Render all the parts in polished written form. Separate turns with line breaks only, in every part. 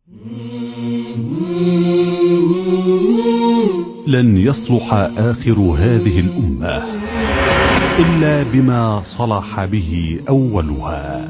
لن يصلح آخر هذه الأمة إلا بما صلح به أولها.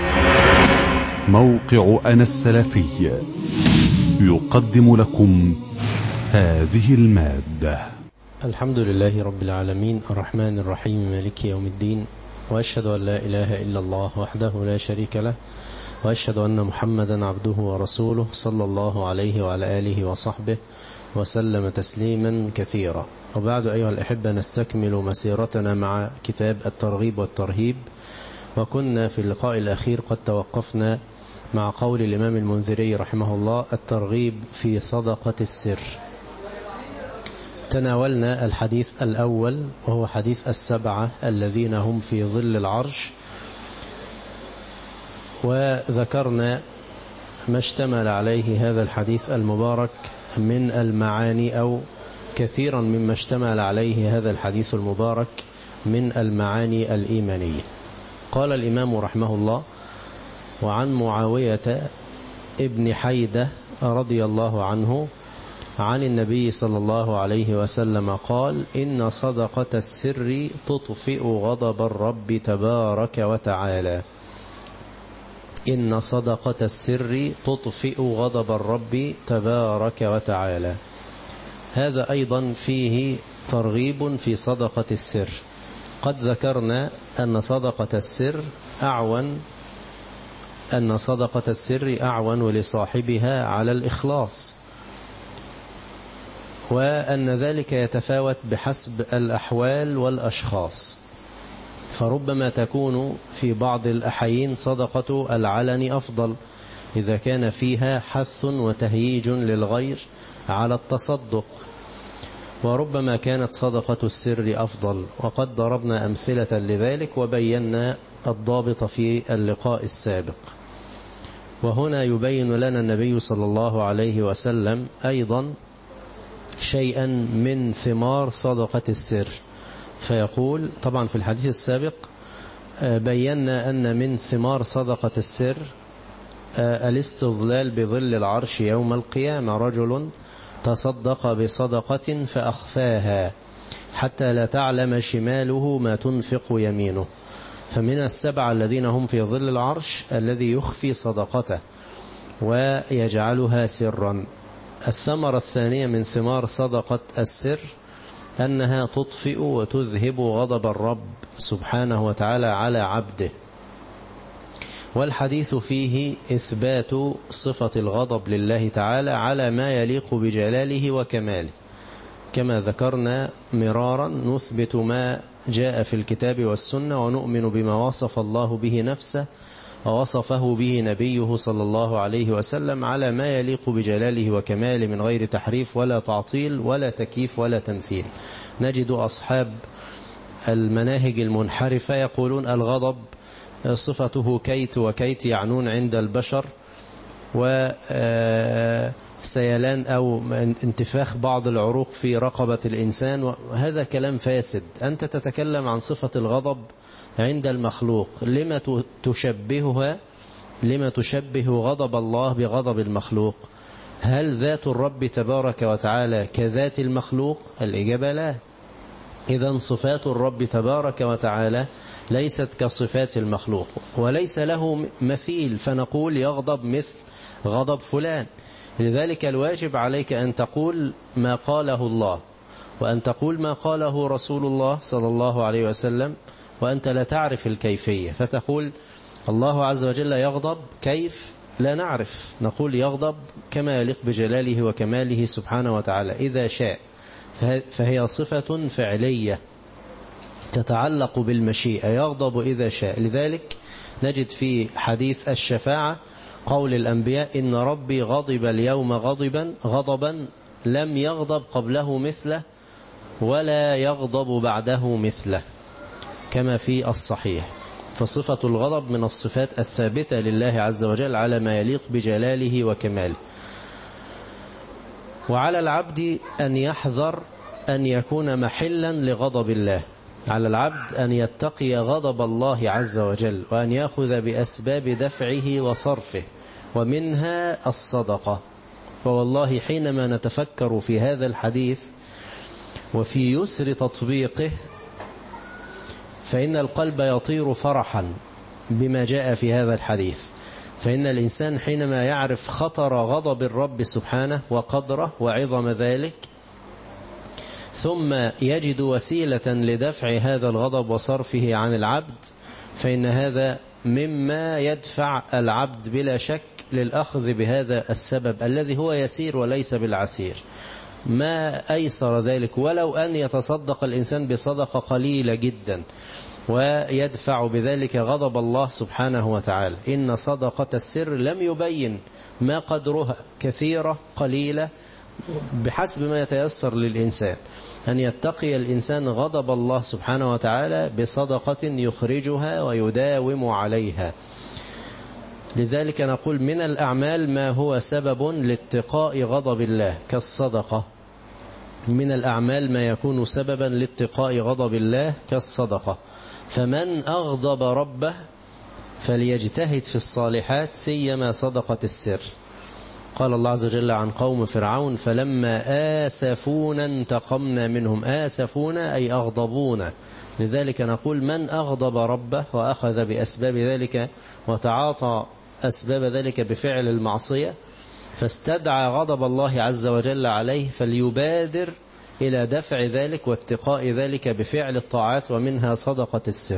موقع أنا السلفي يقدم لكم هذه المادة.
الحمد لله رب العالمين الرحمن الرحيم مالك يوم الدين، وأشهد أن لا إله إلا الله وحده لا شريك له، وأشهد أن محمدا عبده ورسوله صلى الله عليه وعلى آله وصحبه وسلم تسليما كثيرا. وبعد أيها الأحبة، نستكمل مسيرتنا مع كتاب الترغيب والترهيب، وكنا في اللقاء الأخير قد توقفنا مع قول الإمام المنذري رحمه الله: الترغيب في صدقة السر. تناولنا الحديث الأول وهو حديث السبعة الذين هم في ظل العرش، وذكرنا ما اشتمل عليه هذا الحديث المبارك من المعاني، أو كثيرا مما اشتمل عليه هذا الحديث المبارك من المعاني الإيمانية. قال الإمام رحمه الله: وعن معاوية ابن حيدة رضي الله عنه عن النبي صلى الله عليه وسلم قال: إن صدقة السر تطفئ غضب الرب تبارك وتعالى. إن صدقة السر تطفئ غضب الرب تبارك وتعالى. هذا أيضا فيه ترغيب في صدقة السر. قد ذكرنا أن صدقة السر أعون لصاحبها على الإخلاص، وأن ذلك يتفاوت بحسب الأحوال والأشخاص، فربما تكون في بعض الأحيين صدقة العلن أفضل إذا كان فيها حث وتهييج للغير على التصدق، وربما كانت صدقة السر أفضل، وقد ضربنا أمثلة لذلك وبينا الضابط في اللقاء السابق. وهنا يبين لنا النبي صلى الله عليه وسلم أيضا شيئا من ثمار صدقة السر، فيقول: طبعا في الحديث السابق بينا أن من ثمار صدقة السر الاستظلال بظل العرش يوم القيامة. رجل تصدق بصدقة فأخفاها حتى لا تعلم شماله ما تنفق يمينه. فمن السبعة الذين هم في ظل العرش الذي يخفي صدقته ويجعلها سرا. الثمرة الثانية من ثمار صدقة السر أنها تطفئ وتذهب غضب الرب سبحانه وتعالى على عبده. والحديث فيه إثبات صفة الغضب لله تعالى على ما يليق بجلاله وكماله، كما ذكرنا مرارا نثبت ما جاء في الكتاب والسنة، ونؤمن بما وصف الله به نفسه ووصفه به نبيه صلى الله عليه وسلم على ما يليق بجلاله وكماله من غير تحريف ولا تعطيل ولا تكييف ولا تمثيل. نجد أصحاب المناهج المنحرفة يقولون الغضب صفته كيت وكيت، يعنون عند البشر وسيلان أو انتفاخ بعض العروق في رقبة الإنسان، وهذا كلام فاسد. أنت تتكلم عن صفة الغضب عند المخلوق، لما تشبه غضب الله بغضب المخلوق؟ هل ذات الرب تبارك وتعالى كذات المخلوق؟ الإجابة لا. إذن صفات الرب تبارك وتعالى ليست كصفات المخلوق، وليس له مثيل فنقول يغضب مثل غضب فلان. لذلك الواجب عليك أن تقول ما قاله الله، وأن تقول ما قاله رسول الله صلى الله عليه وسلم، وأنت لا تعرف الكيفية، فتقول الله عز وجل يغضب كيف؟ لا نعرف. نقول يغضب كما يليق بجلاله وكماله سبحانه وتعالى إذا شاء، فهي صفة فعلية تتعلق بالمشيئة، يغضب إذا شاء. لذلك نجد في حديث الشفاعة قول الأنبياء: إن ربي غضب اليوم غضبا لم يغضب قبله مثله ولا يغضب بعده مثله، كما في الصحيح. فصفة الغضب من الصفات الثابتة لله عز وجل على ما يليق بجلاله وكماله. وعلى العبد أن يحذر أن يكون محلا لغضب الله، على العبد أن يتقي غضب الله عز وجل، وأن يأخذ بأسباب دفعه وصرفه، ومنها الصدقة. فوالله حينما نتفكر في هذا الحديث وفي يسر تطبيقه فإن القلب يطير فرحا بما جاء في هذا الحديث. فإن الإنسان حينما يعرف خطر غضب الرب سبحانه وقدره وعظم ذلك، ثم يجد وسيلة لدفع هذا الغضب وصرفه عن العبد، فإن هذا مما يدفع العبد بلا شك للأخذ بهذا السبب الذي هو يسير وليس بالعسير. ما أيسر ذلك ولو أن يتصدق الإنسان بصدقة قليلة جدا ويدفع بذلك غضب الله سبحانه وتعالى. إن صدقة السر لم يبين ما قدرها، كثيرة قليلة بحسب ما يتيسر للإنسان، أن يتقي الإنسان غضب الله سبحانه وتعالى بصدقة يخرجها ويداوم عليها. لذلك نقول من الأعمال ما هو سبب لاتقاء غضب الله كالصدقة. من الأعمال ما يكون سببا لاتقاء غضب الله كالصدقة. فمن أغضب ربه فليجتهد في الصالحات، سيما صدقة السر. قال الله عز وجل عن قوم فرعون: فلما آسفونا انتقمنا منهم. آسفونا أي أغضبونا. لذلك نقول من أغضب ربه وأخذ بأسباب ذلك وتعاطى أسباب ذلك بفعل المعصية فاستدعى غضب الله عز وجل عليه، فليبادر إلى دفع ذلك واتقاء ذلك بفعل الطاعات، ومنها صدقة السر.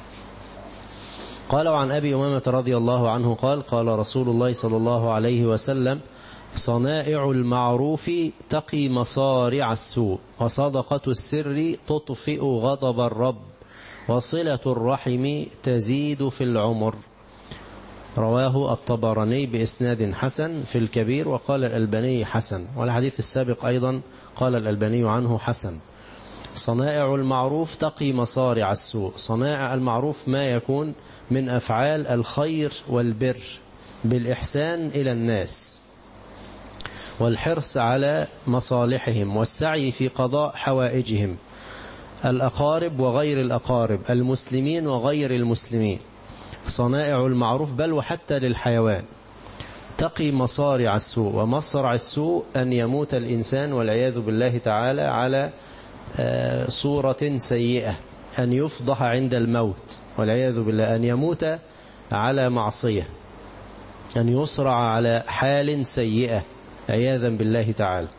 قال عن أبي أمامة رضي الله عنه قال: قال رسول الله صلى الله عليه وسلم: صنائع المعروف تقي مصارع السوء، وصدقة السر تطفئ غضب الرب، وصلة الرحم تزيد في العمر. رواه الطبراني بإسناد حسن في الكبير، وقال الألباني حسن. والحديث السابق أيضا قال الألباني عنه حسن. صنائع المعروف تقي مصارع السوء. صنائع المعروف ما يكون من أفعال الخير والبر بالإحسان إلى الناس، والحرص على مصالحهم، والسعي في قضاء حوائجهم، الأقارب وغير الأقارب، المسلمين وغير المسلمين. صنائع المعروف بل وحتى للحيوان تقي مصارع السوء. ومصرع السوء أن يموت الإنسان والعياذ بالله تعالى على صورة سيئة، أن يفضح عند الموت والعياذ بالله، أن يموت على معصية، أن يصرع على حال سيئة عياذا بالله تعالى.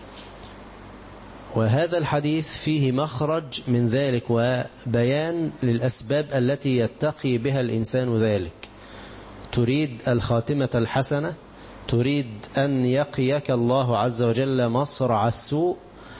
وهذا الحديث فيه مخرج من ذلك وبيان للأسباب التي يتقي بها الإنسان ذلك. تريد الخاتمة الحسنة، تريد أن يقيك الله عز وجل مصرع السوء،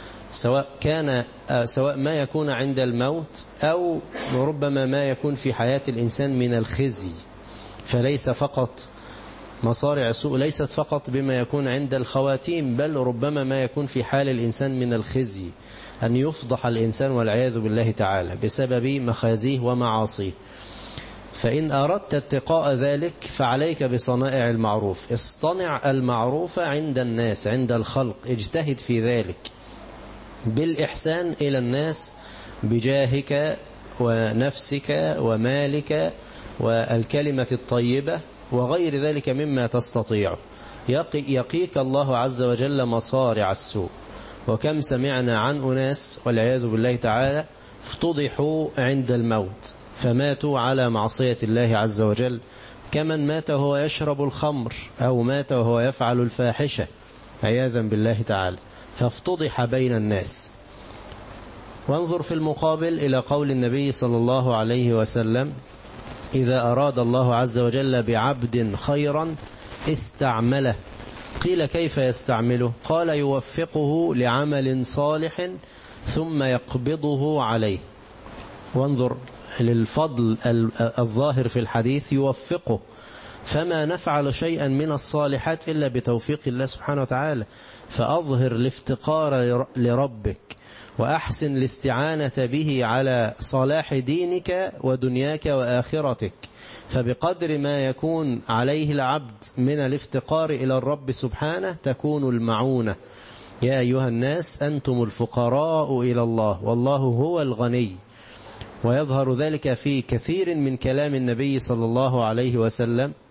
سواء ما يكون عند الموت أو ربما ما يكون في حياة الإنسان من الخزي. فليس فقط مصارع السوء ليست فقط بما يكون عند الخواتيم، بل ربما ما يكون في حال الإنسان من الخزي، أن يفضح الإنسان والعياذ بالله تعالى بسبب مخازيه ومعاصيه. فإن أردت اتقاء ذلك فعليك بصنائع المعروف. اصطنع المعروف عند الناس، عند الخلق، اجتهد في ذلك بالإحسان إلى الناس بجاهك ونفسك ومالك والكلمة الطيبة وغير ذلك مما تستطيع. يقيك الله عز وجل مصارع السوء. وكم سمعنا عن أناس والعياذ بالله تعالى افتضحوا عند الموت فماتوا على معصية الله عز وجل، كمن مات وهو يشرب الخمر أو مات وهو يفعل الفاحشة عياذا بالله تعالى، فافتضح بين الناس. وانظر في المقابل إلى قول النبي صلى الله عليه وسلم: إذا أراد الله عز وجل بعبد خيرا استعمله. قيل: كيف يستعمله؟ قال: يوفقه لعمل صالح ثم يقبضه عليه. وانظر للفضل الظاهر في الحديث، يوفقه، فما نفعل شيئا من الصالحات إلا بتوفيق الله سبحانه وتعالى. فأظهر الافتقار لربك وأحسن الاستعانة به على صلاح دينك ودنياك وآخرتك. فبقدر ما يكون عليه العبد من الافتقار إلى الرب سبحانه تكون المعونة. يا أيها الناس أنتم الفقراء إلى الله والله هو الغني. ويظهر ذلك في كثير من كلام النبي صلى الله عليه وسلم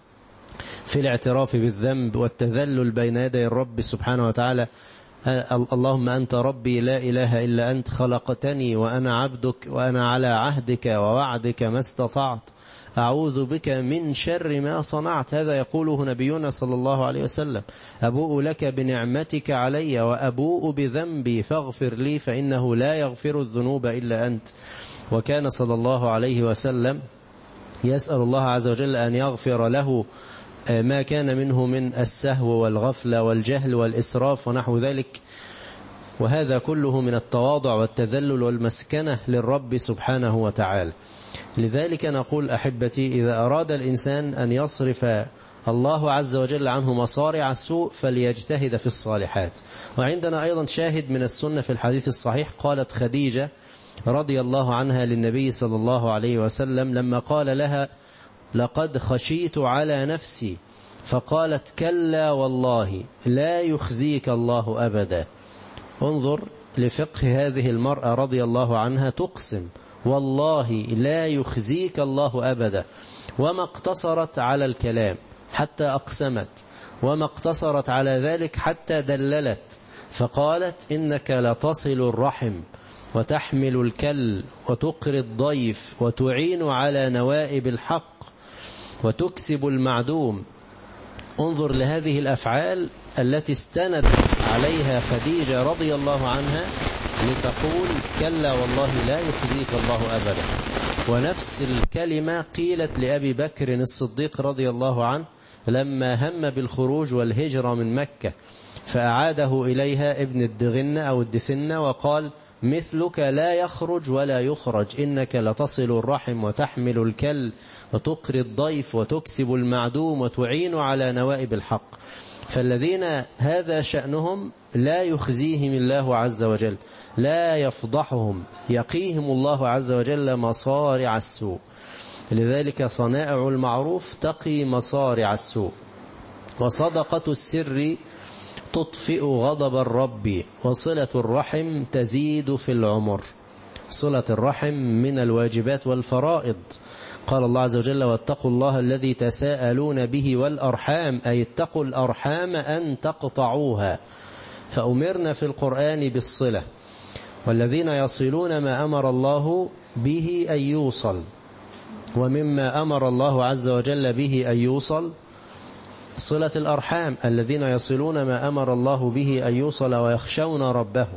في الاعتراف بالذنب والتذلل بين يدي الرب سبحانه وتعالى. اللهم أنت ربي لا إله إلا أنت، خلقتني وأنا عبدك، وأنا على عهدك ووعدك ما استطعت، أعوذ بك من شر ما صنعت. هذا يقوله نبينا صلى الله عليه وسلم. أبوء لك بنعمتك علي وأبوء بذنبي فاغفر لي فإنه لا يغفر الذنوب إلا أنت. وكان صلى الله عليه وسلم يسأل الله عز وجل أن يغفر له ما كان منه من السهو والغفلة والجهل والإسراف ونحو ذلك، وهذا كله من التواضع والتذلل والمسكنة للرب سبحانه وتعالى. لذلك نقول أحبتي، إذا أراد الإنسان أن يصرف الله عز وجل عنه مصارع السوء فليجتهد في الصالحات. وعندنا أيضا شاهد من السنة في الحديث الصحيح، قالت خديجة رضي الله عنها للنبي صلى الله عليه وسلم لما قال لها لقد خشيت على نفسي، فقالت كلا والله لا يخزيك الله أبدا. انظر لفقه هذه المرأة رضي الله عنها، تقسم والله لا يخزيك الله أبدا، وما اقتصرت على الكلام حتى أقسمت، وما اقتصرت على ذلك حتى دللت، فقالت إنك لتصل الرحم وتحمل الكل وتقري الضيف وتعين على نوائب الحق وتكسب المعدوم. انظر لهذه الأفعال التي استندت عليها خديجة رضي الله عنها لتقول كلا والله لا يخزيك الله أبدا. ونفس الكلمة قيلت لأبي بكر الصديق رضي الله عنه لما هم بالخروج والهجرة من مكة، فأعاده إليها ابن الدغنة أو الدثنة وقال مثلك لا يخرج ولا يخرج، إنك لتصل الرحم وتحمل الكل وتقري الضيف وتكسب المعدوم وتعين على نوائب الحق. فالذين هذا شأنهم لا يخزيهم الله عز وجل، لا يفضحهم، يقيهم الله عز وجل مصارع السوء. لذلك صنائع المعروف تقي مصارع السوء. وصدقة السر تطفئ غضب الرب، وصلة الرحم تزيد في العمر. صلة الرحم من الواجبات والفرائض. قال الله عز وجل واتقوا الله الذي تساءلون به والأرحام، أي اتقوا الأرحام أن تقطعوها. فأمرنا في القرآن بالصلة، والذين يصلون ما أمر الله به أن يوصل. ومما أمر الله عز وجل به أن يوصل صلة الأرحام، الذين يصلون ما أمر الله به أن يوصل ويخشون ربهم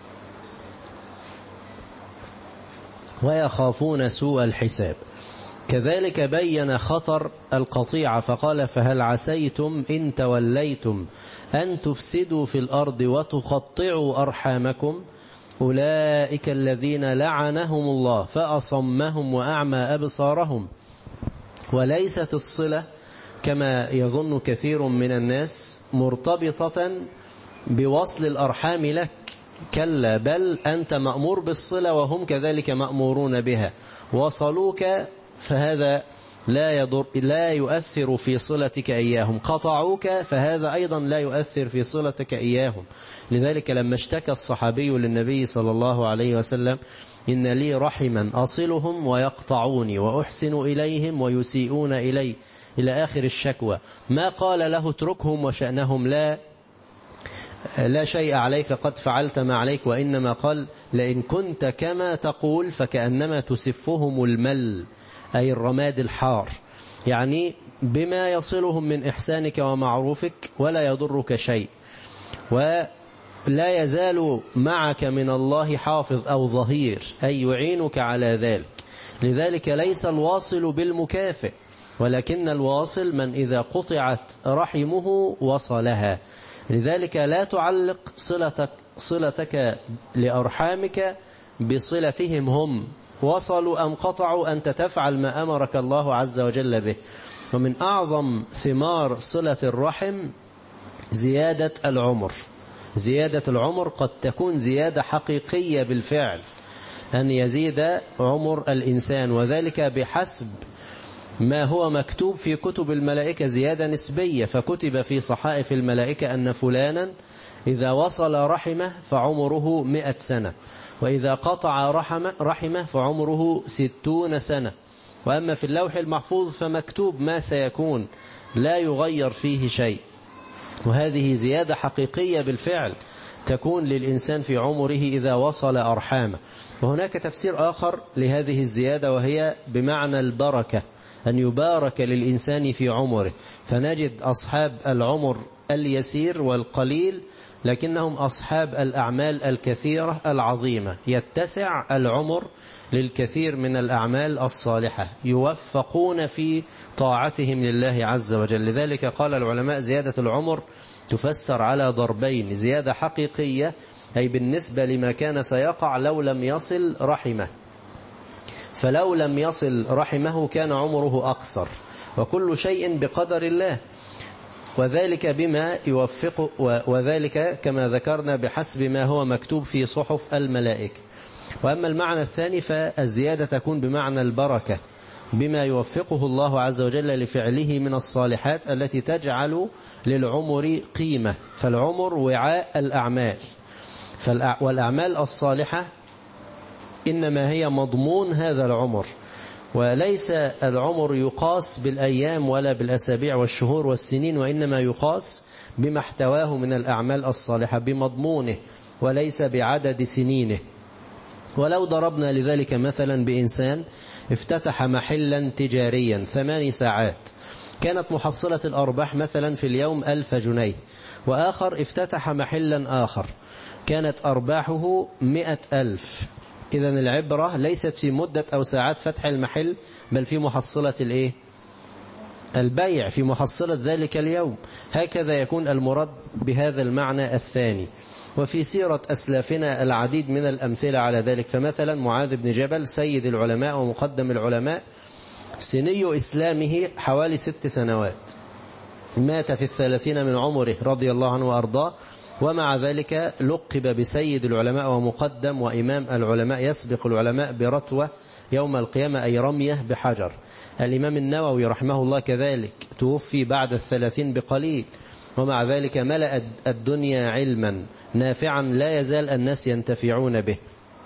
ويخافون سوء الحساب. كذلك بين خطر القطيعة فقال فهل عسيتم إن توليتم أن تفسدوا في الأرض وتقطعوا أرحامكم، أولئك الذين لعنهم الله فأصمهم وأعمى أبصارهم. وليست الصلة كما يظن كثير من الناس مرتبطة بوصل الأرحام لك، كلا، بل أنت مأمور بالصلة وهم كذلك مأمورون بها. وصلوك فهذا لا يؤثر في صلتك إياهم، قطعوك فهذا أيضا لا يؤثر في صلتك إياهم. لذلك لما اشتكى الصحابي للنبي صلى الله عليه وسلم إن لي رحما أصلهم ويقطعوني وأحسن إليهم ويسيئون إلي إلى آخر الشكوى، ما قال له اتركهم وشأنهم لا شيء عليك قد فعلت ما عليك، وإنما قال لئن كنت كما تقول فكأنما تسفهم المل، أي الرماد الحار، يعني بما يصلهم من إحسانك ومعروفك ولا يضرك شيء، ولا يزال معك من الله حافظ أو ظهير أي يعينك على ذلك. لذلك ليس الواصل بالمكافئ، ولكن الواصل من إذا قطعت رحمه وصلها. لذلك لا تعلق صلتك لأرحامك بصلتهم هم، وصلوا أم قطعوا، أنت تفعل ما أمرك الله عز وجل به. ومن أعظم ثمار صلة الرحم زيادة العمر. زيادة العمر قد تكون زيادة حقيقية بالفعل، أن يزيد عمر الإنسان، وذلك بحسب ما هو مكتوب في كتب الملائكة زيادة نسبية. فكتب في صحائف الملائكة أن فلانا إذا وصل رحمه فعمره 100 سنة، وإذا قطع رحمه فعمره 60 سنة. وأما في اللوح المحفوظ فمكتوب ما سيكون لا يغير فيه شيء، وهذه زيادة حقيقية بالفعل تكون للإنسان في عمره إذا وصل أرحامه. وهناك تفسير آخر لهذه الزيادة، وهي بمعنى البركة، أن يبارك للإنسان في عمره. فنجد أصحاب العمر اليسير والقليل لكنهم أصحاب الأعمال الكثيرة العظيمة، يتسع العمر للكثير من الأعمال الصالحة، يوفقون في طاعتهم لله عز وجل. لذلك قال العلماء زيادة العمر تفسر على ضربين: زيادة حقيقية أي بالنسبة لما كان سيقع لو لم يصل رحمه، فلو لم يصل رحمه كان عمره أقصر، وكل شيء بقدر الله، وذلك بما يوفقه، وذلك كما ذكرنا بحسب ما هو مكتوب في صحف الملائكة. وأما المعنى الثاني فالزيادة تكون بمعنى البركة، بما يوفقه الله عز وجل لفعله من الصالحات التي تجعل للعمر قيمة. فالعمر وعاء الأعمال، والأعمال الصالحة إنما هي مضمون هذا العمر، وليس العمر يقاس بالأيام ولا بالأسابيع والشهور والسنين، وإنما يقاس بما احتواه من الأعمال الصالحة، بمضمونه وليس بعدد سنينه. ولو ضربنا لذلك مثلا بإنسان افتتح محلا تجاريا 8 ساعات، كانت محصلة الأرباح مثلا في اليوم 1000 جنيه، وآخر افتتح محلا آخر كانت أرباحه 100,000. إذن العبرة ليست في مدة أو ساعات فتح المحل، بل في محصلة البيع، في محصلة ذلك اليوم. هكذا يكون المراد بهذا المعنى الثاني. وفي سيرة أسلافنا العديد من الأمثلة على ذلك. فمثلا معاذ بن جبل سيد العلماء ومقدم العلماء، سني إسلامه حوالي 6 سنوات، مات في 30 من عمره رضي الله عنه وأرضاه، ومع ذلك لقب بسيد العلماء ومقدم وإمام العلماء، يسبق العلماء برتوة يوم القيامة، أي رمية بحجر. الإمام النووي رحمه الله كذلك توفي بعد 30 بقليل، ومع ذلك ملأ الدنيا علما نافعا لا يزال الناس ينتفعون به.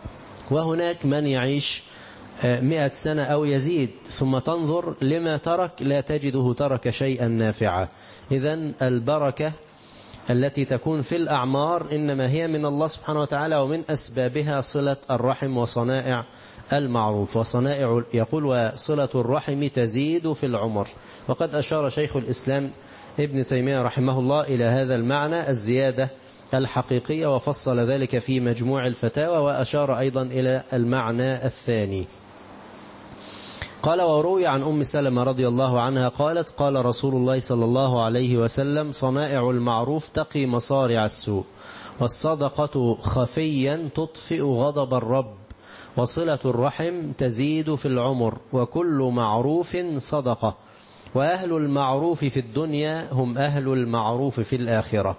وهناك من يعيش 100 سنة أو يزيد، ثم تنظر لما ترك لا تجده ترك شيئا نافعا. إذن البركة التي تكون في الأعمار إنما هي من الله سبحانه وتعالى، ومن أسبابها صلة الرحم وصنائع المعروف. وصنائع يقول وصلة الرحم تزيد في العمر. وقد أشار شيخ الإسلام ابن تيمية رحمه الله إلى هذا المعنى الزيادة الحقيقية، وفصل ذلك في مجموع الفتاوى، وأشار أيضا إلى المعنى الثاني. قال وروي عن أم سلمة رضي الله عنها قالت قال رسول الله صلى الله عليه وسلم: صنائع المعروف تقي مصارع السوء، والصدقة خفيا تطفئ غضب الرب، وصلة الرحم تزيد في العمر، وكل معروف صدقة، وأهل المعروف في الدنيا هم أهل المعروف في الآخرة.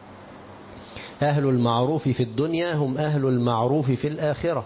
أهل المعروف في الدنيا هم أهل المعروف في الآخرة.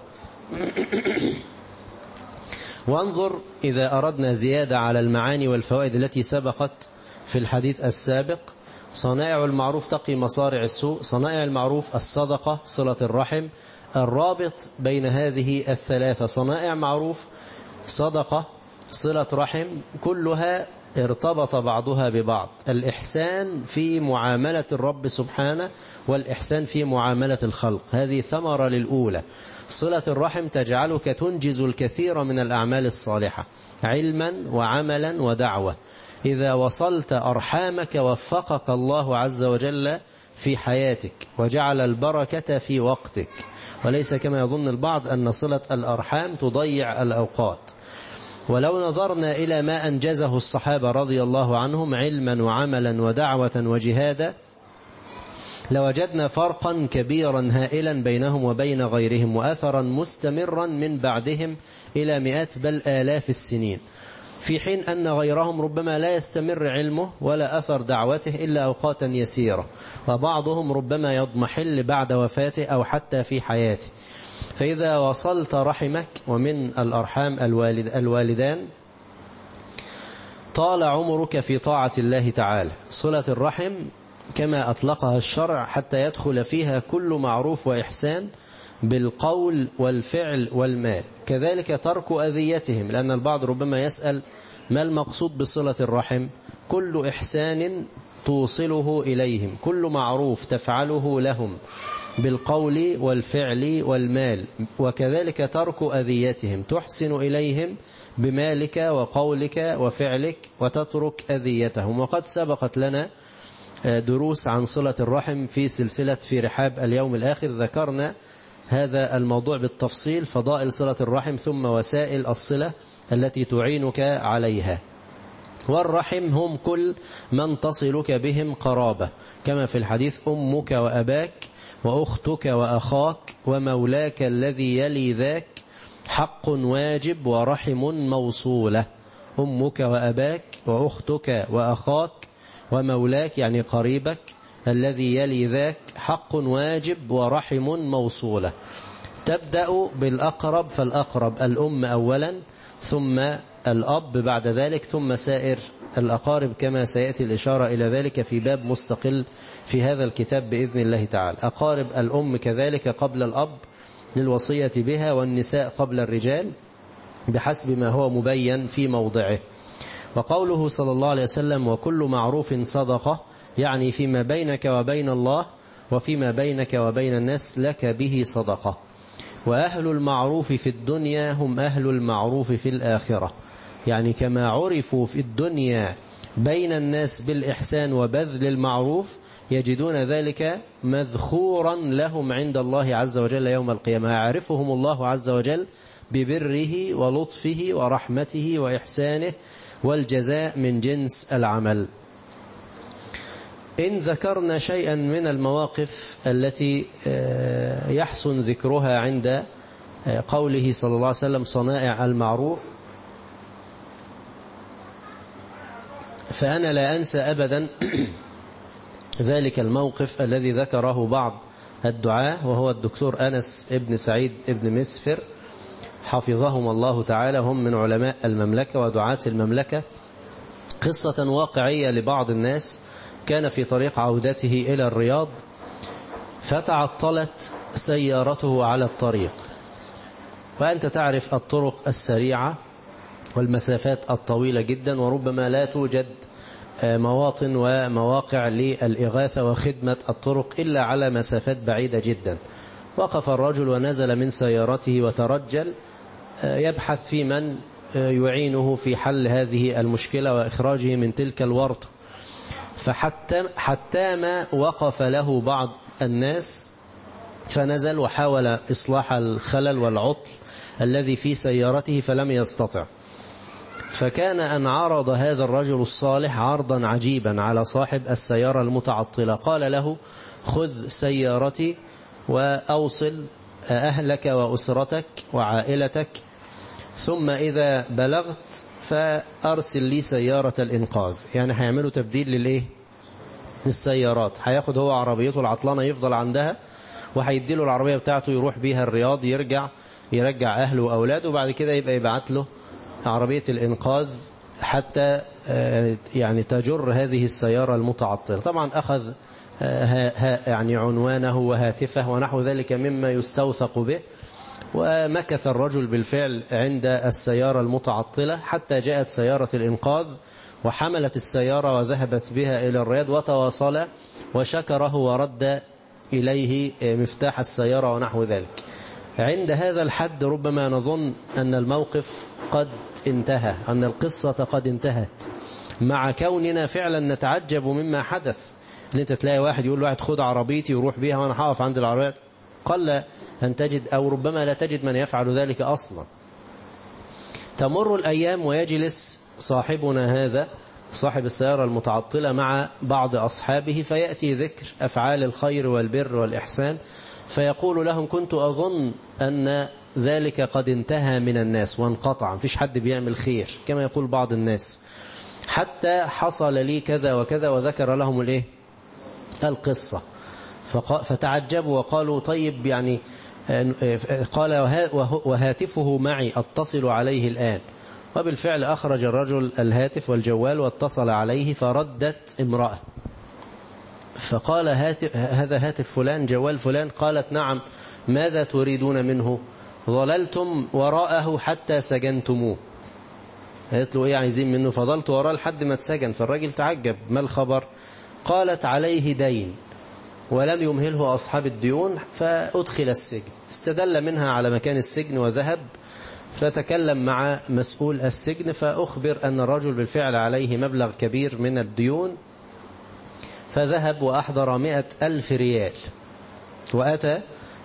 وانظر إذا أردنا زيادة على المعاني والفوائد التي سبقت في الحديث السابق: صنائع المعروف تقي مصارع السوء، صنائع المعروف الصدقة، صلة الرحم. الرابط بين هذه الثلاثة، صنائع معروف، صدقة، صلة رحم، كلها ارتبط بعضها ببعض. الإحسان في معاملة الرب سبحانه، والإحسان في معاملة الخلق، هذه ثمرة للأولى. صلة الرحم تجعلك تنجز الكثير من الأعمال الصالحة علما وعملا ودعوة. إذا وصلت أرحامك وفقك الله عز وجل في حياتك، وجعل البركة في وقتك، وليس كما يظن البعض أن صلة الأرحام تضيع الأوقات. ولو نظرنا إلى ما أنجزه الصحابة رضي الله عنهم علما وعملا ودعوة وجهادا، لوجدنا فرقا كبيرا هائلا بينهم وبين غيرهم، وأثرا مستمرا من بعدهم إلى مئات بل آلاف السنين، في حين أن غيرهم ربما لا يستمر علمه ولا أثر دعوته إلا أوقاتا يسيرة، وبعضهم ربما يضمحل بعد وفاته أو حتى في حياته. فإذا وصلت رحمك، ومن الأرحام الوالدان، طال عمرك في طاعة الله تعالى. صلة الرحم كما أطلقها الشرع حتى يدخل فيها كل معروف وإحسان بالقول والفعل والمال. كذلك ترك أذيتهم، لأن البعض ربما يسأل: ما المقصود بصلة الرحم؟ كل إحسان توصله إليهم، كل معروف تفعله لهم بالقول والفعل والمال، وكذلك ترك أذيتهم، تحسن إليهم بمالك وقولك وفعلك وتترك أذيتهم. وقد سبقت لنا دروس عن صلة الرحم في سلسلة في رحاب اليوم الآخر، ذكرنا هذا الموضوع بالتفصيل، فضائل صلة الرحم ثم وسائل الصلة التي تعينك عليها. والرحم هم كل من تصلك بهم قرابة، كما في الحديث أمك وأباك وأختك وأخاك ومولاك الذي يلي ذاك حق واجب ورحم موصولة. أمك وأباك وأختك وأخاك ومولاك يعني قريبك الذي يلي ذاك حق واجب ورحم موصولة. تبدأ بالأقرب فالأقرب الأم أولا، ثم الأب بعد ذلك، ثم سائر الأقارب، كما سيأتي الإشارة إلى ذلك في باب مستقل في هذا الكتاب بإذن الله تعالى. أقارب الأم كذلك قبل الأب للوصية بها، والنساء قبل الرجال بحسب ما هو مبين في موضعه. وقوله صلى الله عليه وسلم وكل معروف صدقة، يعني فيما بينك وبين الله وفيما بينك وبين الناس لك به صدقة. وأهل المعروف في الدنيا هم أهل المعروف في الآخرة، يعني كما عرفوا في الدنيا بين الناس بالإحسان وبذل المعروف، يجدون ذلك مذخورا لهم عند الله عز وجل يوم القيامة. يعرفهم الله عز وجل ببره ولطفه ورحمته وإحسانه، والجزاء من جنس العمل. إن ذكرنا شيئا من المواقف التي يحسن ذكرها عند قوله صلى الله عليه وسلم صنائع المعروف، فأنا لا أنسى أبدا ذلك الموقف الذي ذكره بعض الدعاة، وهو الدكتور أنس ابن سعيد ابن مسفر حفظهم الله تعالى، هم من علماء المملكة ودعاة المملكة. قصة واقعية لبعض الناس، كان في طريق عودته إلى الرياض فتعطلت سيارته على الطريق، وأنت تعرف الطرق السريعة والمسافات الطويلة جدا، وربما لا توجد مواطن ومواقع للإغاثة وخدمة الطرق إلا على مسافات بعيدة جدا. وقف الرجل ونزل من سيارته وترجل يبحث في من يعينه في حل هذه المشكلة وإخراجه من تلك الورطة، حتى ما وقف له بعض الناس فنزل وحاول إصلاح الخلل والعطل الذي في سيارته فلم يستطع. فكان أن عرض هذا الرجل الصالح عرضا عجيبا على صاحب السيارة المتعطلة، قال له خذ سيارتي وأوصل أهلك وأسرتك وعائلتك، ثم إذا بلغت فأرسل لي سيارة الإنقاذ. يعني هيعملوا تبديل للإيه؟ للسيارات. هياخد هو عربيته العطلانة يفضل عندها، وهيديله العربية بتاعته يروح بيها الرياض، يرجع أهله وأولاده، وبعد كده يبقى يبعت له عربية الإنقاذ حتى يعني تجر هذه السيارة المتعطلة. طبعا أخذ يعني عنوانه وهاتفه ونحو ذلك مما يستوثق به، ومكث الرجل بالفعل عند السيارة المتعطلة حتى جاءت سيارة الإنقاذ وحملت السيارة وذهبت بها إلى الرياض، وتواصل وشكره ورد إليه مفتاح السيارة ونحو ذلك. عند هذا الحد ربما نظن أن الموقف قد انتهى، أن القصة قد انتهت، مع كوننا فعلا نتعجب مما حدث. اللي انت تلاقي واحد يقول واحد خد عربيتي وروح بيها وانا هقف عند العربيات، قل أن تجد أو ربما لا تجد من يفعل ذلك أصلا. تمر الأيام ويجلس صاحبنا هذا صاحب السيارة المتعطلة مع بعض أصحابه، فيأتي ذكر أفعال الخير والبر والإحسان، فيقول لهم كنت أظن أن ذلك قد انتهى من الناس وانقطع، مفيش حد بيعمل خير كما يقول بعض الناس، حتى حصل لي كذا وكذا، وذكر لهم الايه القصة. فتعجبوا وقالوا طيب يعني قال وهاتفه معي أتصل عليه الآن. وبالفعل أخرج الرجل الهاتف والجوال واتصل عليه، فردت امرأة فقال هذا هاتف فلان جوال فلان. قالت نعم، ماذا تريدون منه؟ ظللتم وراءه حتى سجنتموه. قالت له ايه عايزين منه؟ فضلت وراه لحد ما اتسجن. فالراجل تعجب، ما الخبر؟ قالت عليه دين ولم يمهله أصحاب الديون فأدخل السجن. استدل منها على مكان السجن وذهب، فتكلم مع مسؤول السجن فأخبر أن الرجل بالفعل عليه مبلغ كبير من الديون، فذهب وأحضر 100,000 ريال، وأتى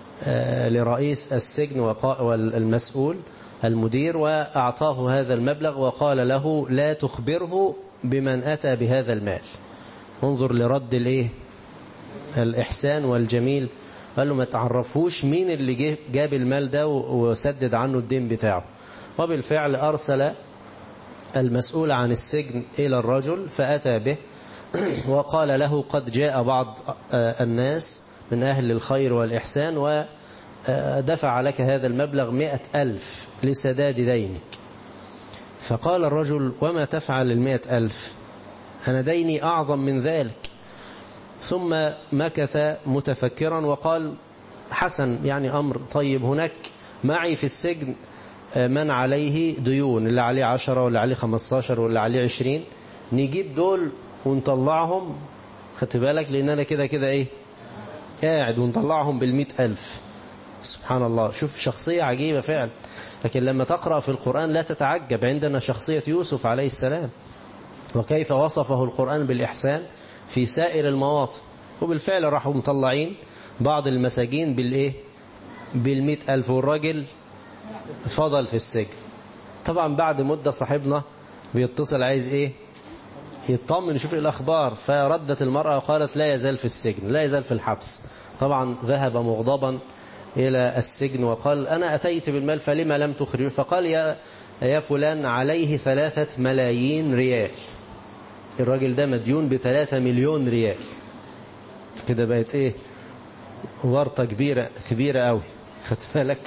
لرئيس السجن والمسؤول المدير وأعطاه هذا المبلغ وقال له لا تخبره بمن أتى بهذا المال. انظر لرد الايه الإحسان والجميل. قال له ما تعرفوش مين اللي جاب المال ده وسدد عنه الدين بتاعه. وبالفعل أرسل المسؤول عن السجن إلى الرجل فأتى به وقال له قد جاء بعض الناس من أهل الخير والإحسان ودفع لك هذا المبلغ 100,000 لسداد دينك. فقال الرجل وما تفعل 100,000؟ أنا ديني أعظم من ذلك. ثم مكث متفكرا وقال حسن، يعني أمر طيب، هناك معي في السجن من عليه ديون، اللي عليه 10 واللي عليه 15 واللي عليه 20، نجيب دول ونطلعهم، خدت بالك، لأن أنا كده كده إيه قاعد، ونطلعهم 100,000. سبحان الله، شوف شخصية عجيبة فعلا. لكن لما تقرأ في القرآن لا تتعجب، عندنا شخصية يوسف عليه السلام وكيف وصفه القرآن بالإحسان في سائر المواطن. وبالفعل راحوا مطلعين بعض المساجين بالإيه 100,000، والراجل فضل في السجن. طبعا بعد مدة صاحبنا بيتصل عايز إيه يطمن يشوف الأخبار، فردت المرأة وقالت لا يزال في السجن، لا يزال في الحبس. طبعا ذهب مغضبا إلى السجن وقال أنا أتيت بالمال فلما لم تخرج؟ فقال يا فلان عليه 3 ملايين ريال. الراجل ده مديون ب3 مليون ريال. كده بقت ايه ورطة كبيرة قوي، خدت بالك.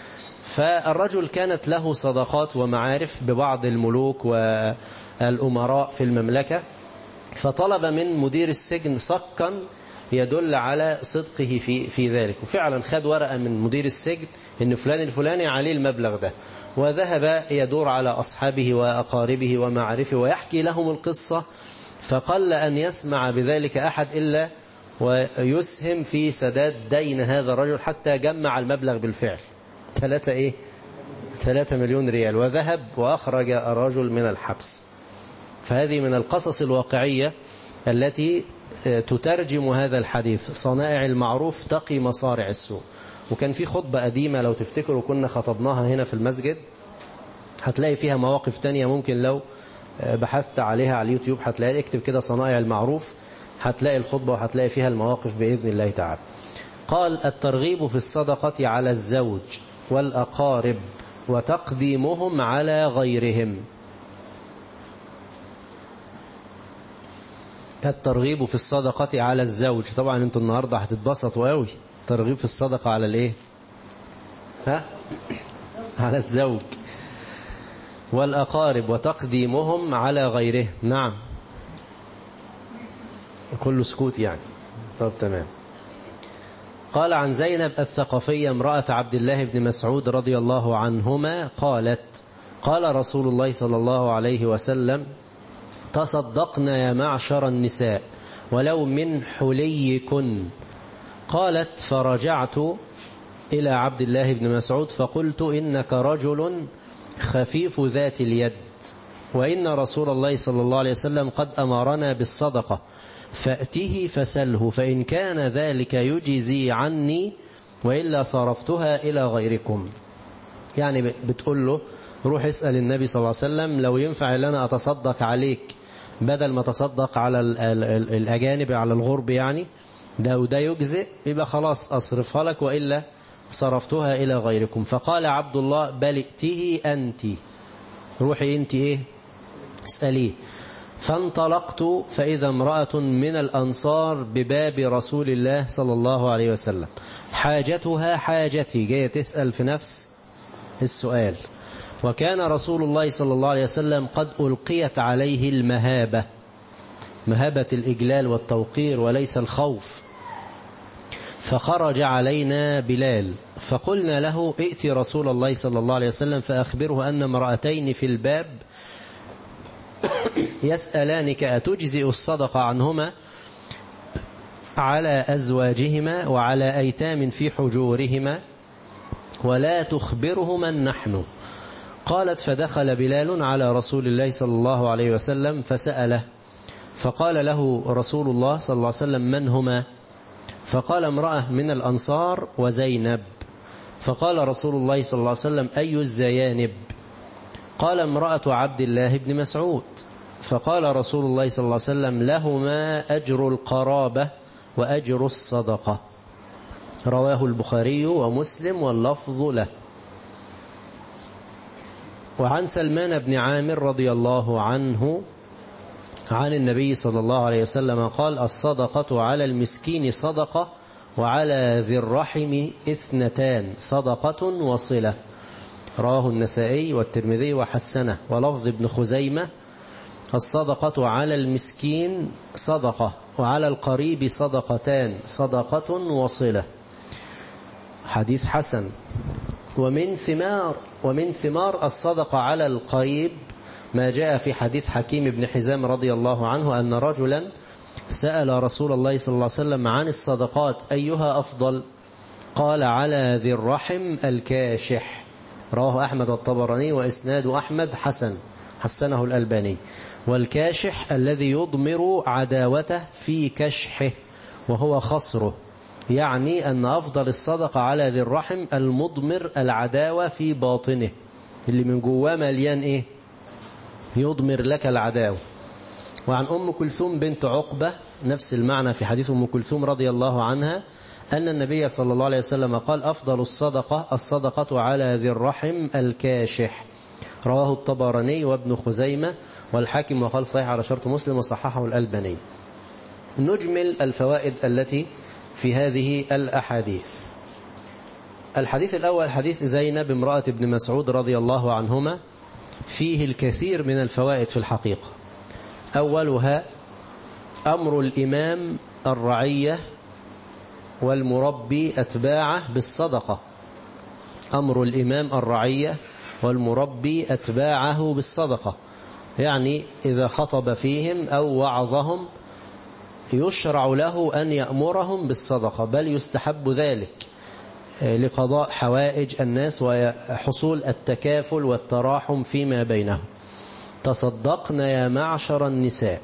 فالرجل كانت له صداقات ومعارف ببعض الملوك والأمراء في المملكة، فطلب من مدير السجن صكا يدل على صدقه في ذلك. وفعلا خد ورقة من مدير السجن ان فلان الفلاني عليه المبلغ ده، وذهب يدور على أصحابه وأقاربه ومعارفه ويحكي لهم القصة. فقل أن يسمع بذلك أحد إلا ويسهم في سداد دين هذا الرجل، حتى جمع المبلغ بالفعل 3 مليون ريال، وذهب وأخرج الرجل من الحبس. فهذه من القصص الواقعية التي تترجم هذا الحديث، صنائع المعروف تقي مصارع السوء. وكان في خطبة قديمة لو تفتكروا كنا خطبناها هنا في المسجد، هتلاقي فيها مواقف تانية، ممكن لو بحثت عليها على اليوتيوب هتلاقي، اكتب كده صنائع المعروف هتلاقي الخطبة وهتلاقي فيها المواقف بإذن الله تعالى. قال الترغيب في الصدقة على الزوج والأقارب وتقديمهم على غيرهم. الترغيب في الصدقة على الزوج، طبعا انتوا النهاردة هتتبسطوا قوي. ترغيب في الصدقة على الايه على الزوج والأقارب وتقديمهم على غيره. نعم، كله سكوت يعني. طب تمام. قال عن زينب الثقفية امرأة عبد الله بن مسعود رضي الله عنهما قالت قال رسول الله صلى الله عليه وسلم تصدقنا يا معشر النساء ولو من حليكن. قالت فرجعت إلى عبد الله بن مسعود فقلت إنك رجل خفيف ذات اليد، وإن رسول الله صلى الله عليه وسلم قد أمرنا بالصدقة، فأته فسله، فإن كان ذلك يجزي عني وإلا صرفتها إلى غيركم. يعني بتقول له روح اسأل النبي صلى الله عليه وسلم لو ينفع ان انا أتصدق عليك بدل ما تصدق على الأجانب على الغرب، يعني ده وده يجزئ، يبقى خلاص أصرفها لك وإلا صرفتها إلى غيركم. فقال عبد الله بل ائته أنت، روحي أنت إيه اسأليه. فانطلقت فإذا امرأة من الأنصار بباب رسول الله صلى الله عليه وسلم حاجتها حاجتي، جاية تسأل في نفس السؤال. وكان رسول الله صلى الله عليه وسلم قد ألقيت عليه المهابة، مهابة الإجلال والتوقير وليس الخوف. فخرج علينا بلال فقلنا له ائت رسول الله صلى الله عليه وسلم فأخبره أن امرأتين في الباب يسألانك أتجزئ الصدقة عنهما على أزواجهما وعلى أيتام في حجورهما ولا تخبرهما نحن. قالت فدخل بلال على رسول الله صلى الله عليه وسلم فسأله، فقال له رسول الله صلى الله عليه وسلم من هما؟ فقال امرأة من الأنصار وزينب. فقال رسول الله صلى الله عليه وسلم أي الزيانب؟ قال امرأة عبد الله بن مسعود. فقال رسول الله صلى الله عليه وسلم لهما أجر القرابة وأجر الصدقة. رواه البخاري ومسلم واللفظ له. وعن سلمان بن عامر رضي الله عنه عن النبي صلى الله عليه وسلم قال الصدقة على المسكين صدقة وعلى ذي الرحم اثنتان صدقة وصلة. رواه النسائي والترمذي وحسنه. ولفظ ابن خزيمة الصدقة على المسكين صدقة وعلى القريب صدقتان صدقة وصلة. حديث حسن. ومن ثمار الصدقة على القريب ما جاء في حديث حكيم بن حزام رضي الله عنه أن رجلا سأل رسول الله صلى الله عليه وسلم عن الصدقات أيها أفضل؟ قال على ذي الرحم الكاشح. رواه أحمد والطبراني وإسناد أحمد حسنه الألباني. والكاشح الذي يضمر عداوته في كشحه وهو خصره، يعني أن أفضل الصدقة على ذي الرحم المضمر العداوة في باطنه، اللي من جواه مليان إيه؟ يضمر لك العداوة. وعن أم كلثوم بنت عقبة نفس المعنى في حديث أم كلثوم رضي الله عنها أن النبي صلى الله عليه وسلم قال أفضل الصدقة على ذي الرحم الكاشح. رواه الطبراني وابن خزيمة والحاكم وقال صحيح على شرط مسلم وصححه الألباني. نجمل الفوائد التي في هذه الأحاديث. الحديث الأول حديث زينب امرأة ابن مسعود رضي الله عنهما فيه الكثير من الفوائد في الحقيقة. أولها أمر الإمام الرعية والمربي أتباعه بالصدقة. أمر الإمام الرعية والمربي أتباعه بالصدقة، يعني إذا خطب فيهم أو وعظهم يشرع له أن يأمرهم بالصدقة، بل يستحب ذلك لقضاء حوائج الناس وحصول التكافل والتراحم فيما بينهم. تصدقن يا معشر النساء.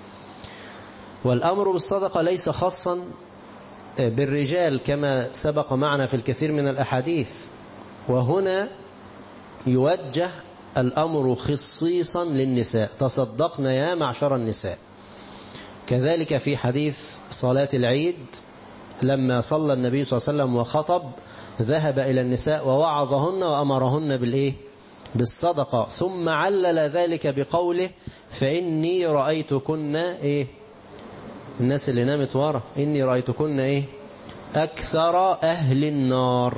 والأمر بالصدقة ليس خاصا بالرجال كما سبق معنا في الكثير من الأحاديث، وهنا يوجه الأمر خصيصا للنساء. تصدقن يا معشر النساء. كذلك في حديث صلاة العيد لما صلى النبي صلى الله عليه وسلم وخطب ذهب إلى النساء ووعظهن وأمرهن بالإيه؟ بالصدقة، ثم علل ذلك بقوله فإني رأيتكن إيه؟ الناس اللي نامت ورا إني رأيتكن إيه؟ أكثر أهل النار.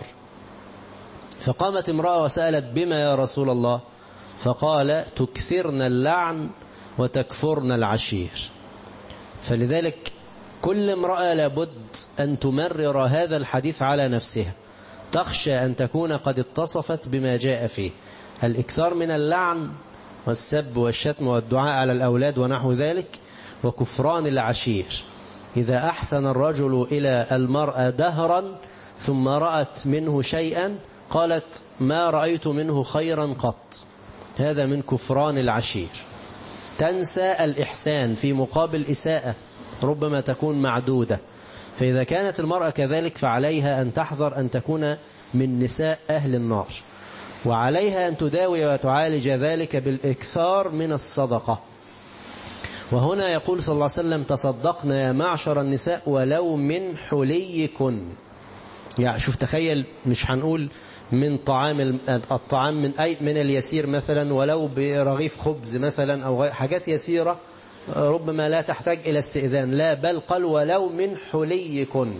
فقامت امرأة وسألت بما يا رسول الله؟ فقال تكثرن اللعن وتكفرن العشير. فلذلك كل امرأة لابد أن تمرر هذا الحديث على نفسها، تخشى أن تكون قد اتصفت بما جاء فيه الإكثار من اللعن والسب والشتم والدعاء على الأولاد ونحو ذلك، وكفران العشير. إذا أحسن الرجل إلى المرأة دهرا ثم رأت منه شيئا قالت ما رأيت منه خيرا قط، هذا من كفران العشير. تنسى الإحسان في مقابل إساءة ربما تكون معدودة. فإذا كانت المرأة كذلك فعليها أن تحذر أن تكون من نساء أهل النار، وعليها أن تداوي وتعالج ذلك بالإكثار من الصدقة. وهنا يقول صلى الله عليه وسلم تصدقن يا معشر النساء ولو من حليكن. يعني شوف تخيل، مش هنقول من الطعام من اليسير مثلا، ولو برغيف خبز مثلا أو حاجات يسيرة ربما لا تحتاج إلى استئذان، لا بل قال ولو من حليكن.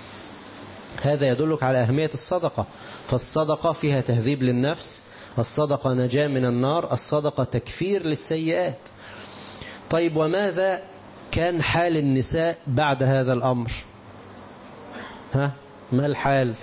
هذا يدلك على أهمية الصدقة. فالصدقة فيها تهذيب للنفس، الصدقة نجاة من النار، الصدقة تكفير للسيئات. طيب وماذا كان حال النساء بعد هذا الأمر؟ ما الحال؟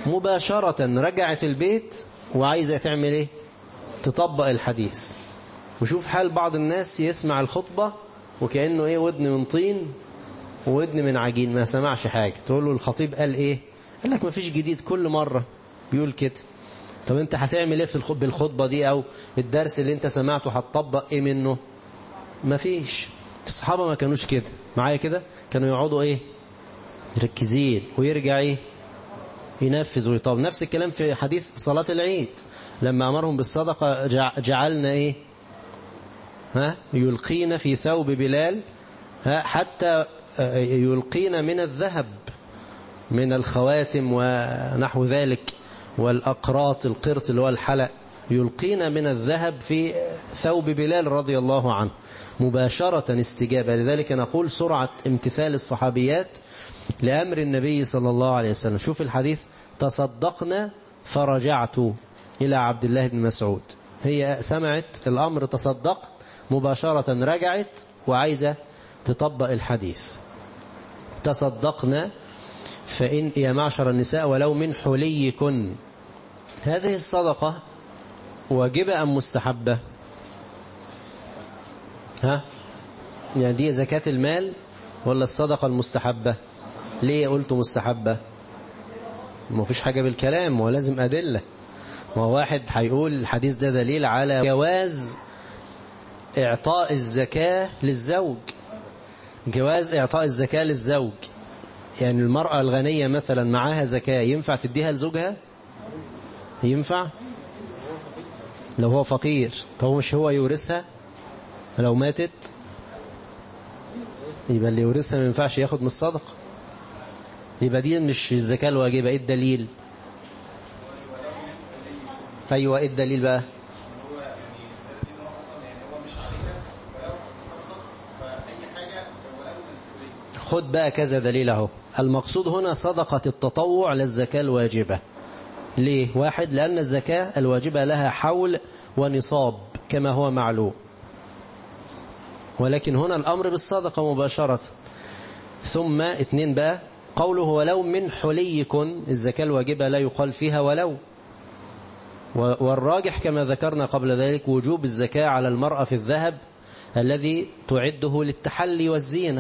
مباشرة رجعت البيت وعايزة تعمل ايه؟ تطبق الحديث. وشوف حال بعض الناس يسمع الخطبة وكأنه ايه ودن من طين وودن من عجين، ما سمعش حاجة. تقول له الخطيب قال ايه؟ قال لك ما فيش جديد، كل مرة بيقول كده. طب انت هتعمل ايه في بالخطبة دي او الدرس اللي انت سمعته؟ هتطبق ايه منه؟ ما فيش. الصحابة ما كانوش كده معايا كده، كانوا يقعدوا ايه مركزين، ويرجع ايه ينفذ ويطبق. نفس الكلام في حديث صلاة العيد لما أمرهم بالصدقة جعلنا ايه يلقين في ثوب بلال حتى يلقين من الذهب من الخواتم ونحو ذلك والأقراط، القرط اللي هو الحلق، يلقين من الذهب في ثوب بلال رضي الله عنه مباشرة استجابة. لذلك نقول سرعة امتثال الصحابيات لأمر النبي صلى الله عليه وسلم. شوف الحديث: تصدقنا فرجعت إلى عبد الله بن مسعود. هي سمعت الأمر تصدق مباشرة، رجعت وعايزة تطبق الحديث. تصدقنا فإن يا معشر النساء ولو من حليكن. هذه الصدقة واجبة أم مستحبة؟ يعني دي زكاة المال ولا الصدقة المستحبة؟ ليه قلت مستحبة؟ ما فيش حاجة بالكلام ولازم أدلة. ما واحد هيقول الحديث ده دليل على جواز إعطاء الزكاة للزوج، جواز إعطاء الزكاة للزوج. يعني المرأة الغنية مثلا معاها زكاة، ينفع تديها لزوجها؟ ينفع؟ لو هو فقير طب مش هو يورثها؟ لو ماتت يبقى اللي يورثها ما ينفعش ياخد من الصدقة. يبقى دي مش الزكاة الواجبة. ايه الدليل؟ ايوه ايه الدليل بقى؟ خد بقى كذا دليل اهو. المقصود هنا صدقة التطوع للزكاة الواجبة. ليه؟ واحد، لأن الزكاة الواجبة لها حول ونصاب كما هو معلوم، ولكن هنا الأمر بالصدقة مباشرة. ثم اثنين بقى، قوله ولو من حليكن، الزكاة الواجبة لا يقال فيها ولو، والراجح كما ذكرنا قبل ذلك وجوب الزكاة على المرأة في الذهب الذي تعده للتحلي والزينة.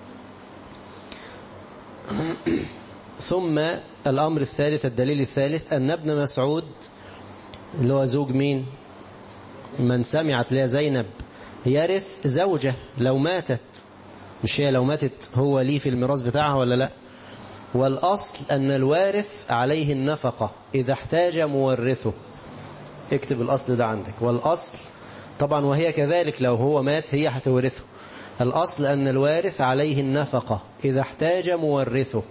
ثم الأمر الثالث، الدليل الثالث، أن ابن مسعود اللي هو زوج مين؟ من سمعت لها زينب يرث زوجة لو ماتت، مش هي لو ماتت هو ليه في الميراث بتاعها ولا لا؟ والأصل أن الوارث عليه النفقة إذا احتاج مورثه. اكتب الأصل ده عندك. والأصل طبعا وهي كذلك لو هو مات هي هتورثه. الأصل أن الوارث عليه النفقة إذا احتاج مورثه.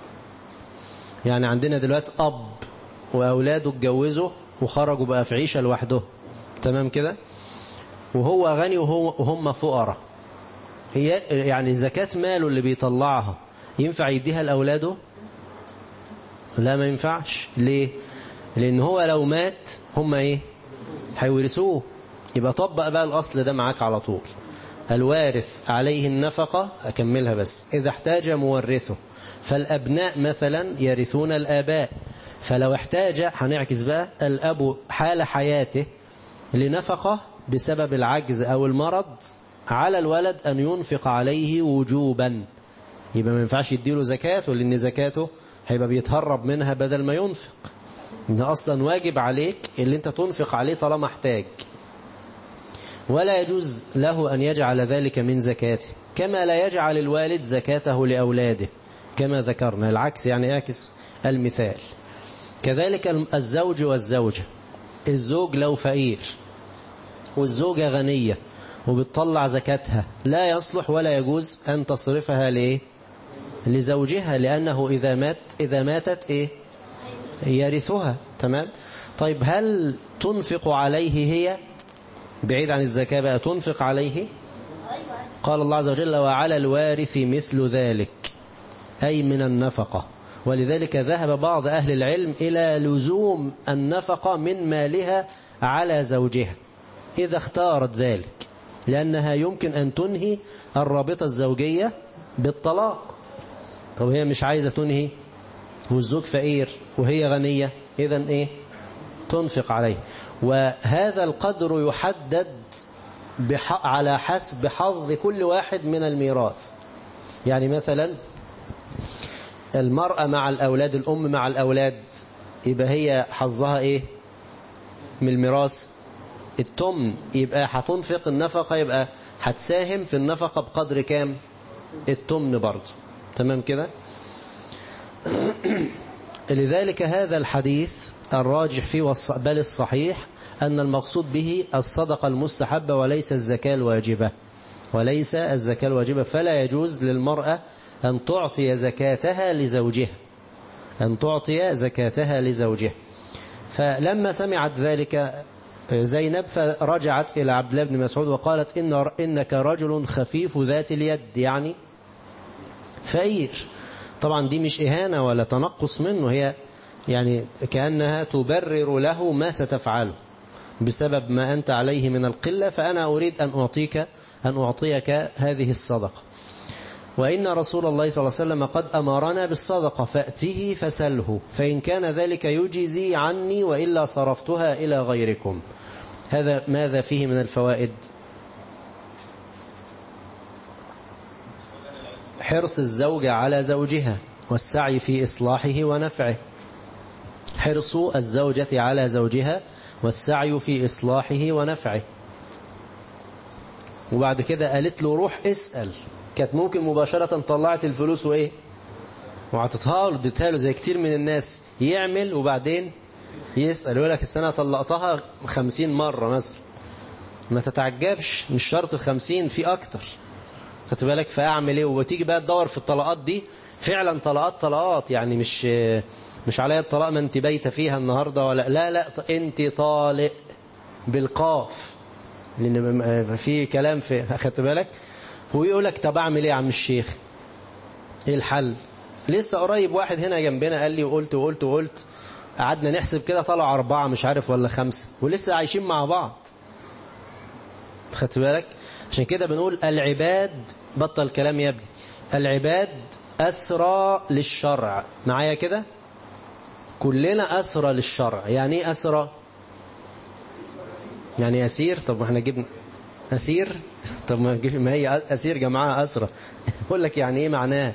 يعني عندنا دلوقتي أب وأولاده اتجوزوا وخرجوا بقى في عيشة لوحده، تمام كده، وهو غني وهم فقراء، هي يعني زكاة ماله اللي بيطلعها ينفع يديها لأولاده؟ لا ما ينفعش. ليه؟ لأن هو لو مات هم ايه هيورثوه. يبقى طبق بقى الأصل ده معاك على طول. الوارث عليه النفقة، أكملها بس، إذا احتاج مورثه. فالأبناء مثلا يرثون الآباء، فلو احتاج، هنعكس بقى، الأب حال حياته لنفقة بسبب العجز أو المرض، على الولد أن ينفق عليه وجوبا. يبقى ما ينفعش يديله زكاته، لأن زكاته هيبقى بيتهرب منها بدل ما ينفق. ده أصلا واجب عليك اللي انت تنفق عليه طالما احتاج، ولا يجوز له أن يجعل ذلك من زكاته، كما لا يجعل الوالد زكاته لأولاده كما ذكرنا. العكس يعني اعكس المثال. كذلك الزوج والزوجة، الزوج لو فقير والزوجة غنية وبتطلع زكاتها، لا يصلح ولا يجوز أن تصرفها لإيه؟ لزوجها، لأنه إذا ماتت إيه؟ يرثها. تمام. طيب هل تنفق عليه هي بعيد عن الزكاة بقى؟ تنفق عليه. قال الله عز وجل وعلى الوارث مثل ذلك، أي من النفقة. ولذلك ذهب بعض أهل العلم إلى لزوم النفقة من مالها على زوجها إذا اختارت ذلك، لأنها يمكن أن تنهي الرابطة الزوجية بالطلاق. طب هي مش عايزة تنهي والزوج فقير وهي غنية، إذن إيه؟ تنفق عليه. وهذا القدر يحدد على حسب حظ كل واحد من الميراث. يعني مثلا المرأة مع الأولاد، الأم مع الأولاد، يبقى هي حظها إيه من الميراث؟ التمن. يبقى هتنفق النفقة، يبقى هتساهم في النفقة بقدر كام؟ التمن برضه. تمام كده؟ لذلك هذا الحديث الراجح فيه بل الصحيح أن المقصود به الصدقة المستحبة وليس الزكاة الواجبة، وليس الزكاة الواجبة. فلا يجوز للمرأة أن تعطي زكاتها لزوجها، أن تعطي زكاتها لزوجها. فلما سمعت ذلك زينب فرجعت إلى عبد الله بن مسعود وقالت إنك رجل خفيف ذات اليد، يعني فقير. طبعا دي مش إهانة ولا تنقص منه، هي يعني كأنها تبرر له ما ستفعله بسبب ما أنت عليه من القلة، فأنا أريد أن أعطيك هذه الصدقة. وإن رسول الله صلى الله عليه وسلم قد أمرنا بالصدقة فأته فسله، فإن كان ذلك يجزي عني وإلا صرفتها إلى غيركم. هذا ماذا فيه من الفوائد؟ حرص الزوجة على زوجها والسعي في إصلاحه ونفعه. حرص الزوجة على زوجها والسعي في إصلاحه ونفعه. وبعد كده قالت له روح اسأل. كانت ممكن مباشرة طلعت الفلوس وإيه وعطتها له، اديتها له زي كتير من الناس يعمل وبعدين يسأل، يقول لك السنة طلقتها 50 مرة مثلا. ما تتعجبش، مش شرط 50، في أكتر. خدت بالك؟ فأعمل إيه؟ وتيجي بقى تدور في الطلقات دي، فعلا طلقات يعني مش عليا الطلاق ما انت بايته فيها النهاردة ولا لا انت طالق بالقاف، لأن في كلام في. خدت بالك؟ ويقول لك طب أعمل إيه يا عم الشيخ؟ إيه الحل؟ لسه قريب واحد هنا جنبنا قال لي وقلت قعدنا نحسب كده طلعوا 4 مش عارف ولا 5، ولسه عايشين مع بعض. خدت بالك؟ عشان كده بنقول العباد، بطل كلام يا ابني، العباد أسرى للشرع. معايا كده؟ كلنا أسرى للشرع. يعني إيه أسرى؟ يعني أسير. طب ما احنا جبنا أسير، طب ما هي أسير جماعة أسرى. يقول لك يعني إيه معناه؟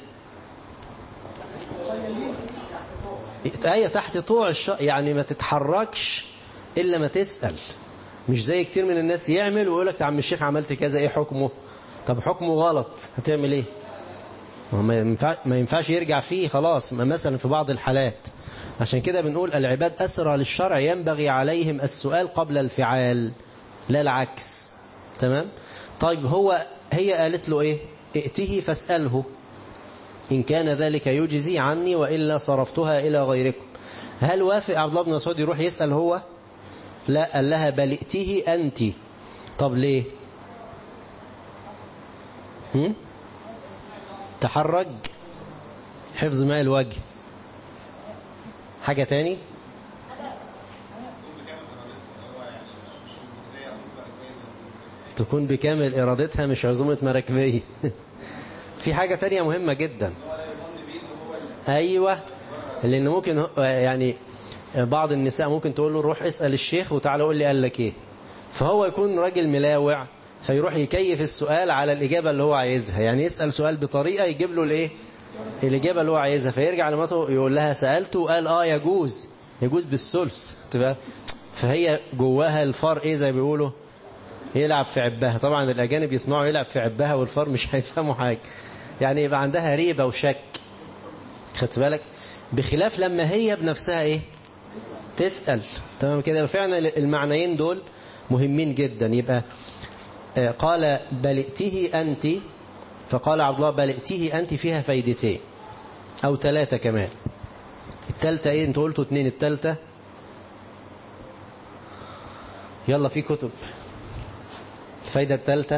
آية تحت طوع يعني ما تتحركش إلا ما تسأل. مش زي كتير من الناس يعمل ويقول لك يا عم الشيخ عملت كذا، إيه حكمه؟ طب حكمه غلط، هتعمل إيه؟ ما ينفعش يرجع فيه خلاص، مثلا في بعض الحالات. عشان كده بنقول العباد أسرى للشرع، ينبغي عليهم السؤال قبل الفعال لا العكس. تمام؟ طيب هي قالت له إيه؟ ائته فاسأله إن كان ذلك يجزي عني وإلا صرفتها إلى غيركم. هل وافق عبد الله بن مسعود يروح يسأل هو؟ لا، قال لها بل ائته أنت. طب ليه؟ تحرج، حفظ ماء الوجه. حاجة تاني؟ تكون بكامل إرادتها، مش عزومة مراكبية. في حاجة تانية مهمة جدا. أيوة، لأن ممكن يعني بعض النساء ممكن تقول له روح اسأل الشيخ وتعالى قول لي قال لك إيه، فهو يكون راجل ملاوع فيروح يكيف السؤال على الإجابة اللي هو عايزها. يعني يسأل سؤال بطريقة يجيب له الإيه؟ الإجابة اللي هو عايزها، فيرجع لمراته يقول لها سألته وقال يجوز بالثلث. فهي جواها الفار إيه زي بيقولوا يلعب في عبها. طبعا الأجانب يسمعوا يلعب في عبها والفار مش هيفهموا حاجة، يعني يبقى عندها ريبة وشك. خدت بالك؟ بخلاف لما هي بنفسها إيه؟ تسأل. تمام كده؟ فعلا المعنيين دول مهمين جدا. يبقى قال بل ائته أنت، فقال عبد الله بل ائته أنت فيها فايدتين أو 3 كمان. الثالثة إيه؟ أنتوا قلتوا 2، الثالثة يلا في كتب. الفايدة الثالثة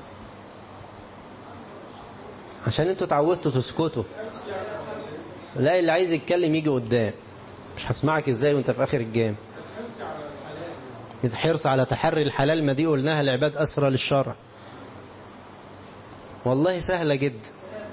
عشان أنتوا تعودتوا تسكتوا، لا اللي عايز يتكلم يجي قدام، مش هسمعك إزاي وأنت في آخر الجام. حرص على تحري الحلال، ما دي قلناها العباد أسرى للشرع. والله سهلة جدا.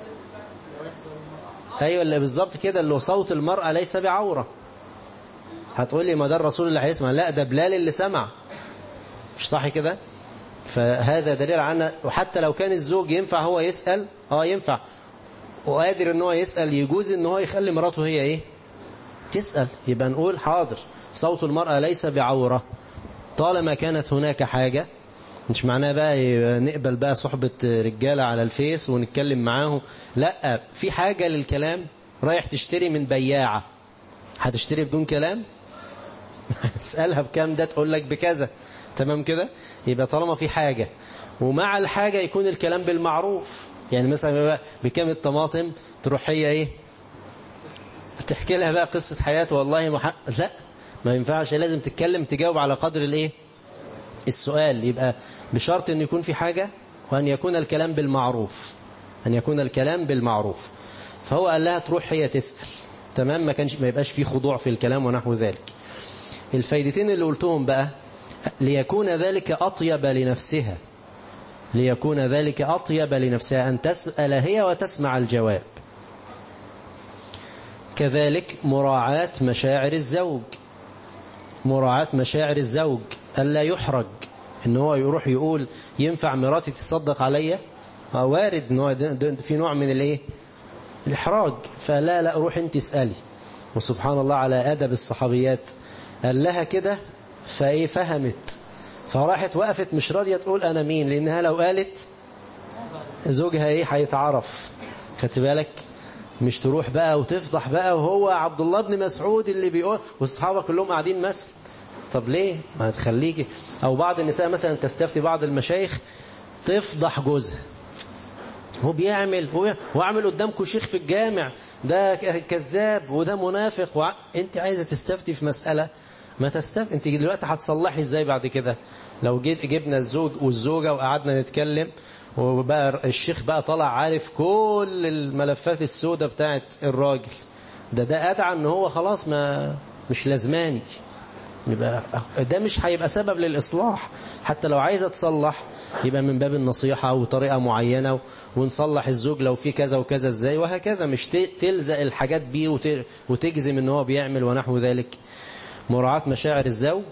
أيوة اللي بالظبط كده، اللي صوت المرأة ليس بعورة. هتقول لي ما ده الرسول اللي هيسمع، لا ده بلال اللي سمع، مش صح كده؟ فهذا دليل على وحتى لو كان الزوج ينفع هو يسأل ينفع وقادر ان هو يسأل، يجوز ان هو يخلي مراته هي ايه تسأل. يبقى نقول حاضر صوت المرأة ليس بعورة طالما كانت هناك حاجة. مش معناه بقى نقبل بقى صحبة رجالة على الفيس ونتكلم معاهم، لا، في حاجة للكلام. رايح تشتري من بياعة، هتشتري بدون كلام؟ تسألها بكام ده تقول لك بكذا، تمام كده. يبقى طالما في حاجة ومع الحاجة يكون الكلام بالمعروف. يعني مثلا بكام الطماطم، تروح هي ايه تحكي لها بقى قصة حياته، والله لا، ما ينفعش، لازم تتكلم تجاوب على قدر الايه السؤال. يبقى بشرط ان يكون في حاجة وان يكون الكلام بالمعروف، ان يكون الكلام بالمعروف. فهو قال لها تروح هي تسأل، تمام، ما يبقاش في خضوع في الكلام ونحو ذلك. الفايدتين اللي قلتهم بقى، ليكون ذلك أطيب لنفسها، ليكون ذلك أطيب لنفسها أن تسأل هي وتسمع الجواب. كذلك مراعاة مشاعر الزوج، مراعاة مشاعر الزوج، ألا يحرج إن هو يروح يقول ينفع مراتي تصدق عليا، وارد إن هو في نوع من الايه الإحراج. فلا روح انت اسألي. وسبحان الله على أدب الصحابيات، قال لها كده فايه فهمت، فراحت وقفت مش راضية تقول أنا مين، لأنها لو قالت زوجها ايه هيتعرف. خدت بالك؟ مش تروح بقى وتفضح بقى وهو عبد الله بن مسعود اللي بيقول والصحابة كلهم قاعدين مثل. طب ليه ما تخليكي؟ أو بعض النساء مثلا تستفتي بعض المشايخ تفضح جوزها، هو بيعمل وعمل قدامكم شيخ في الجامع ده كذاب وده منافق انت عايزة تستفتي في مسألة ما تستفتي. انت دلوقتي هتصلحي ازاي بعد كده؟ لو جبنا الزوج والزوجة وقعدنا نتكلم وبقى الشيخ بقى طلع عارف كل الملفات السوداء بتاعت الراجل ده أدعى ان هو خلاص ما مش لازماني، يبقى ده مش هيبقى سبب للإصلاح. حتى لو عايزة تصلح يبقى من باب النصيحة أو طريقة معينة، ونصلح الزوج لو في كذا وكذا ازاي وهكذا، مش تلزق الحاجات بيه وتجزم ان هو بيعمل ونحو ذلك. مراعاة مشاعر الزوج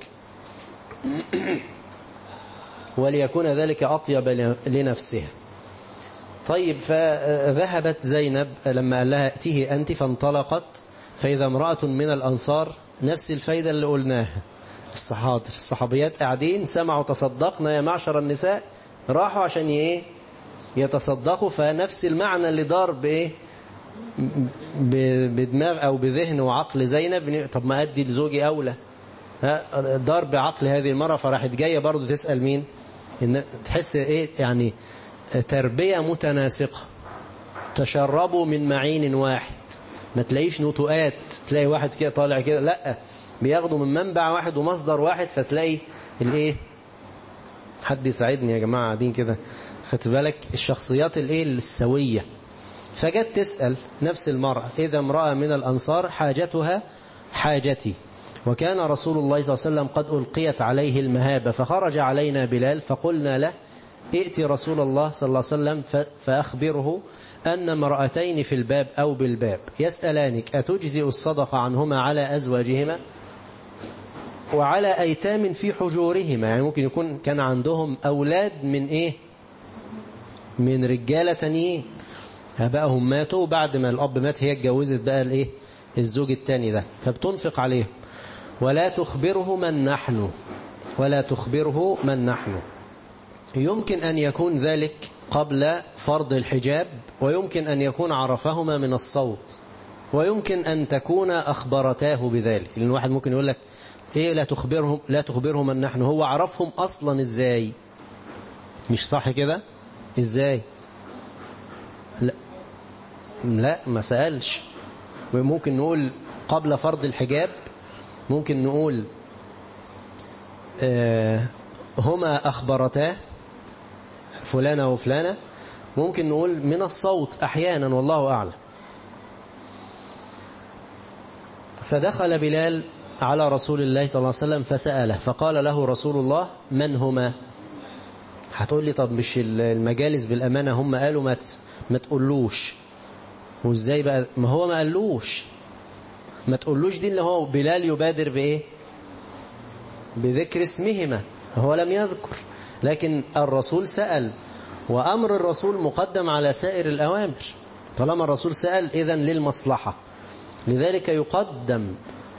وليكون ذلك أطيب لنفسها. طيب، فذهبت زينب لما قال لها ائتيه أنت، فانطلقت فإذا امرأة من الأنصار، نفس الفايدة اللي قلناها. الصحابيات قاعدين سمعوا تصدقنا يا معشر النساء، راحوا عشان ايه يتصدقوا. فنفس المعنى اللي دار بايه بدماغ او بذهن وعقل زينب، طب ما ادي لزوجي اولى، دار بعقل هذه المرأة. فراحت جاية برضو تسأل مين، إن تحس ايه يعني تربية متناسقة. تشربوا من معين واحد، ما تلاقيش نطوقات، تلاقي واحد كده طالع كده، لا، بياخدوا من منبع واحد ومصدر واحد. فتلاقي الايه، حد يساعدني يا جماعة قاعدين كده، خدت بالك، الشخصيات الايه السوية. فجت تسأل نفس المرأة، إذا امرأة من الأنصار حاجتها حاجتي، وكان رسول الله صلى الله عليه وسلم قد ألقيت عليه المهابة، فخرج علينا بلال فقلنا له ائتي رسول الله صلى الله عليه وسلم فأخبره أن امرأتين في الباب أو بالباب يسألانك أتجزئ الصدقة عنهما على أزواجهما وعلى أيتام في حجورهما. يعني ممكن يكون كان عندهم أولاد من إيه، من رجالة تانيين، أبائهم ماتوا، بعد ما الأب مات هي اتجوزت بقى الإيه الزوج التاني ده، فبتنفق عليهم. ولا تخبره من نحن، ولا تخبره من نحن. يمكن أن يكون ذلك قبل فرض الحجاب، ويمكن أن يكون عرفهما من الصوت، ويمكن أن تكون أخبرتاه بذلك. لأن الواحد ممكن يقول لك إيه لا تخبرهم من نحن، هو عرفهم أصلا إزاي؟ مش صح كده؟ إزاي؟ لا ما سألش. ممكن نقول قبل فرض الحجاب، ممكن نقول هما أخبرتاه فلانة وفلانة، ممكن نقول من الصوت أحيانا، والله أعلم. فدخل بلال على رسول الله صلى الله عليه وسلم فسأله، فقال له رسول الله من هما؟ هتقول لي طب مش المجالس بالأمانة هم قالوا ما تقولوش، وازاي بقى؟ ما هو ما قالوش، ما تقولوش دي اللي هو بلال يبادر بإيه؟ بذكر اسمهما، هو لم يذكر. لكن الرسول سأل، وأمر الرسول مقدم على سائر الأوامر. طالما الرسول سأل إذن للمصلحة، لذلك يقدم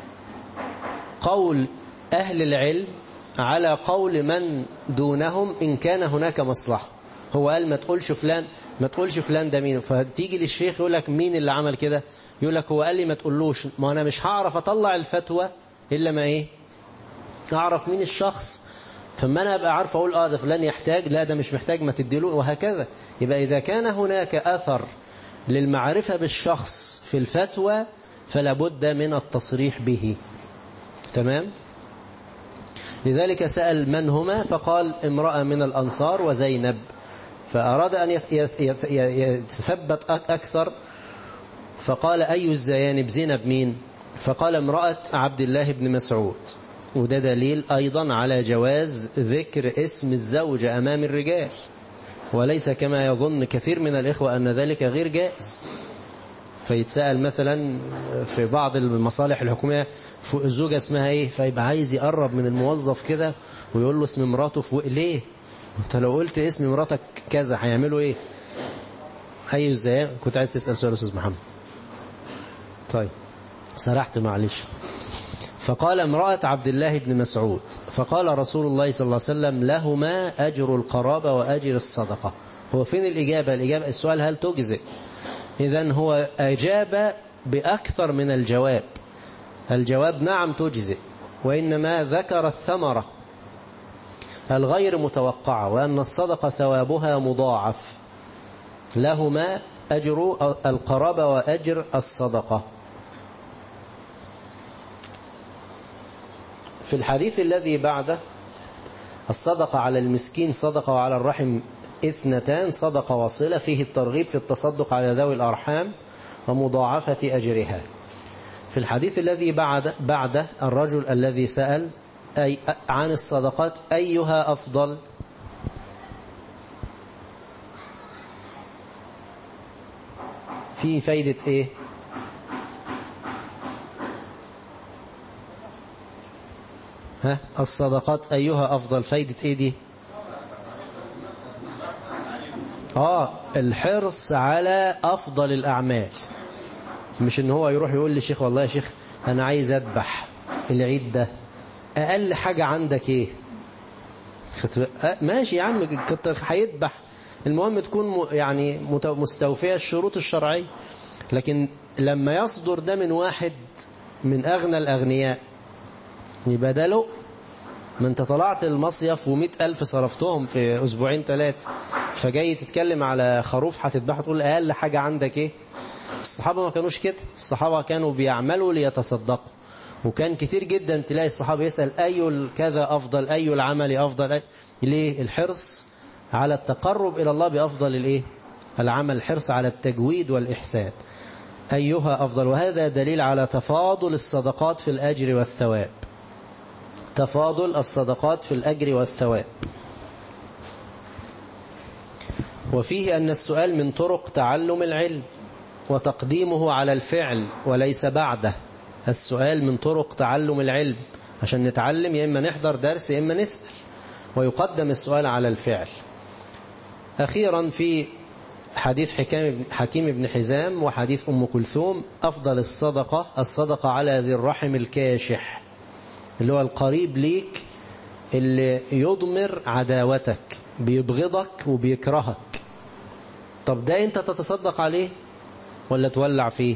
قول أهل العلم على قول من دونهم إن كان هناك مصلحة. هو قال ما تقولش فلان ده مين، فتيجي للشيخ يقول لك مين اللي عمل كده، يقول لك هو قال لي ما تقولوش. ما أنا مش هعرف أطلع الفتوى إلا ما أعرف مين الشخص. فما أنا أبقى عارف أقول ده فلان يحتاج، لا ده مش محتاج ما تديله، وهكذا. يبقى إذا كان هناك أثر للمعرفة بالشخص في الفتوى فلا بد من التصريح به. تمام؟ لذلك سأل من هما، فقال امرأة من الأنصار وزينب، فأراد أن يتثبت أكثر، فقال أي الزيانب، زينب مين؟ فقال امرأة عبد الله بن مسعود. وده دليل أيضا على جواز ذكر اسم الزوجة أمام الرجال، وليس كما يظن كثير من الإخوة أن ذلك غير جائز. فيتسأل مثلا في بعض المصالح الحكومية الزوجة اسمها ايه، فيبقى عايز يقرب من الموظف كده ويقول له اسم مراته فوق. ليه؟ انت لو قلت اسم مراتك كذا هيعملوا ايه؟ ازاي؟ كنت عايز تسأل سؤال أستاذ محمد. طيب سرحت معلش. فقال امرأة عبد الله بن مسعود، فقال رسول الله صلى الله عليه وسلم لهما أجر القرابة وأجر الصدقة. هو فين الإجابة؟ السؤال هل تجزئ؟ إذن هو أجاب بأكثر من الجواب. الجواب نعم تجزئ، وإنما ذكر الثمرة الغير متوقعة، وأن الصدقة ثوابها مضاعف. لهما أجر القرابة وأجر الصدقة. في الحديث الذي بعده الصدقة على المسكين صدقة وعلى الرحم اثنتان صدقة وصلة، فيه الترغيب في التصدق على ذوي الأرحام ومضاعفة أجرها. في الحديث الذي بعده الرجل الذي سأل عن الصدقات أيها أفضل، في فايدة إيه؟ الصدقات أيها أفضل، فايدة إيه دي؟ الحرص على أفضل الأعمال، مش إن هو يروح يقول للشيخ والله يا شيخ أنا عايز أذبح العيد ده، أقل حاجة عندك إيه؟ ماشي يا عم كتر هيذبح، المهم تكون يعني مستوفية الشروط الشرعية. لكن لما يصدر ده من واحد من أغنى الأغنياء يبقى ده له. ما انت طلعت المصيف و100,000 صرفتهم في أسبوعين 3، فجاي تتكلم على خروف هتذبحه تقول أقل حاجة عندك إيه؟ الصحابة ما كانوش كده، الصحابة كانوا بيعملوا ليتصدقوا، وكان كتير جدا تلاقي الصحابة يسأل أي الكذا أفضل، أي العمل أفضل. ليه؟ الحرص على التقرب إلى الله بأفضل الإيه؟ العمل، الحرص على التجويد والإحسان. أيها أفضل، وهذا دليل على تفاضل الصدقات في الأجر والثواب. تفاضل الصدقات في الأجر والثواب. وفيه أن السؤال من طرق تعلم العلم وتقديمه على الفعل وليس بعده. السؤال من طرق تعلم العلم، عشان نتعلم يا إما نحضر درس يا إما نسأل، ويقدم السؤال على الفعل. أخيرا في حديث حكيم بن حزام وحديث أم كلثوم، أفضل الصدقة على ذي الرحم الكاشح، اللي هو القريب ليك اللي يضمر عداوتك، بيبغضك وبيكرهك. طب ده انت تتصدق عليه ولا تولع فيه؟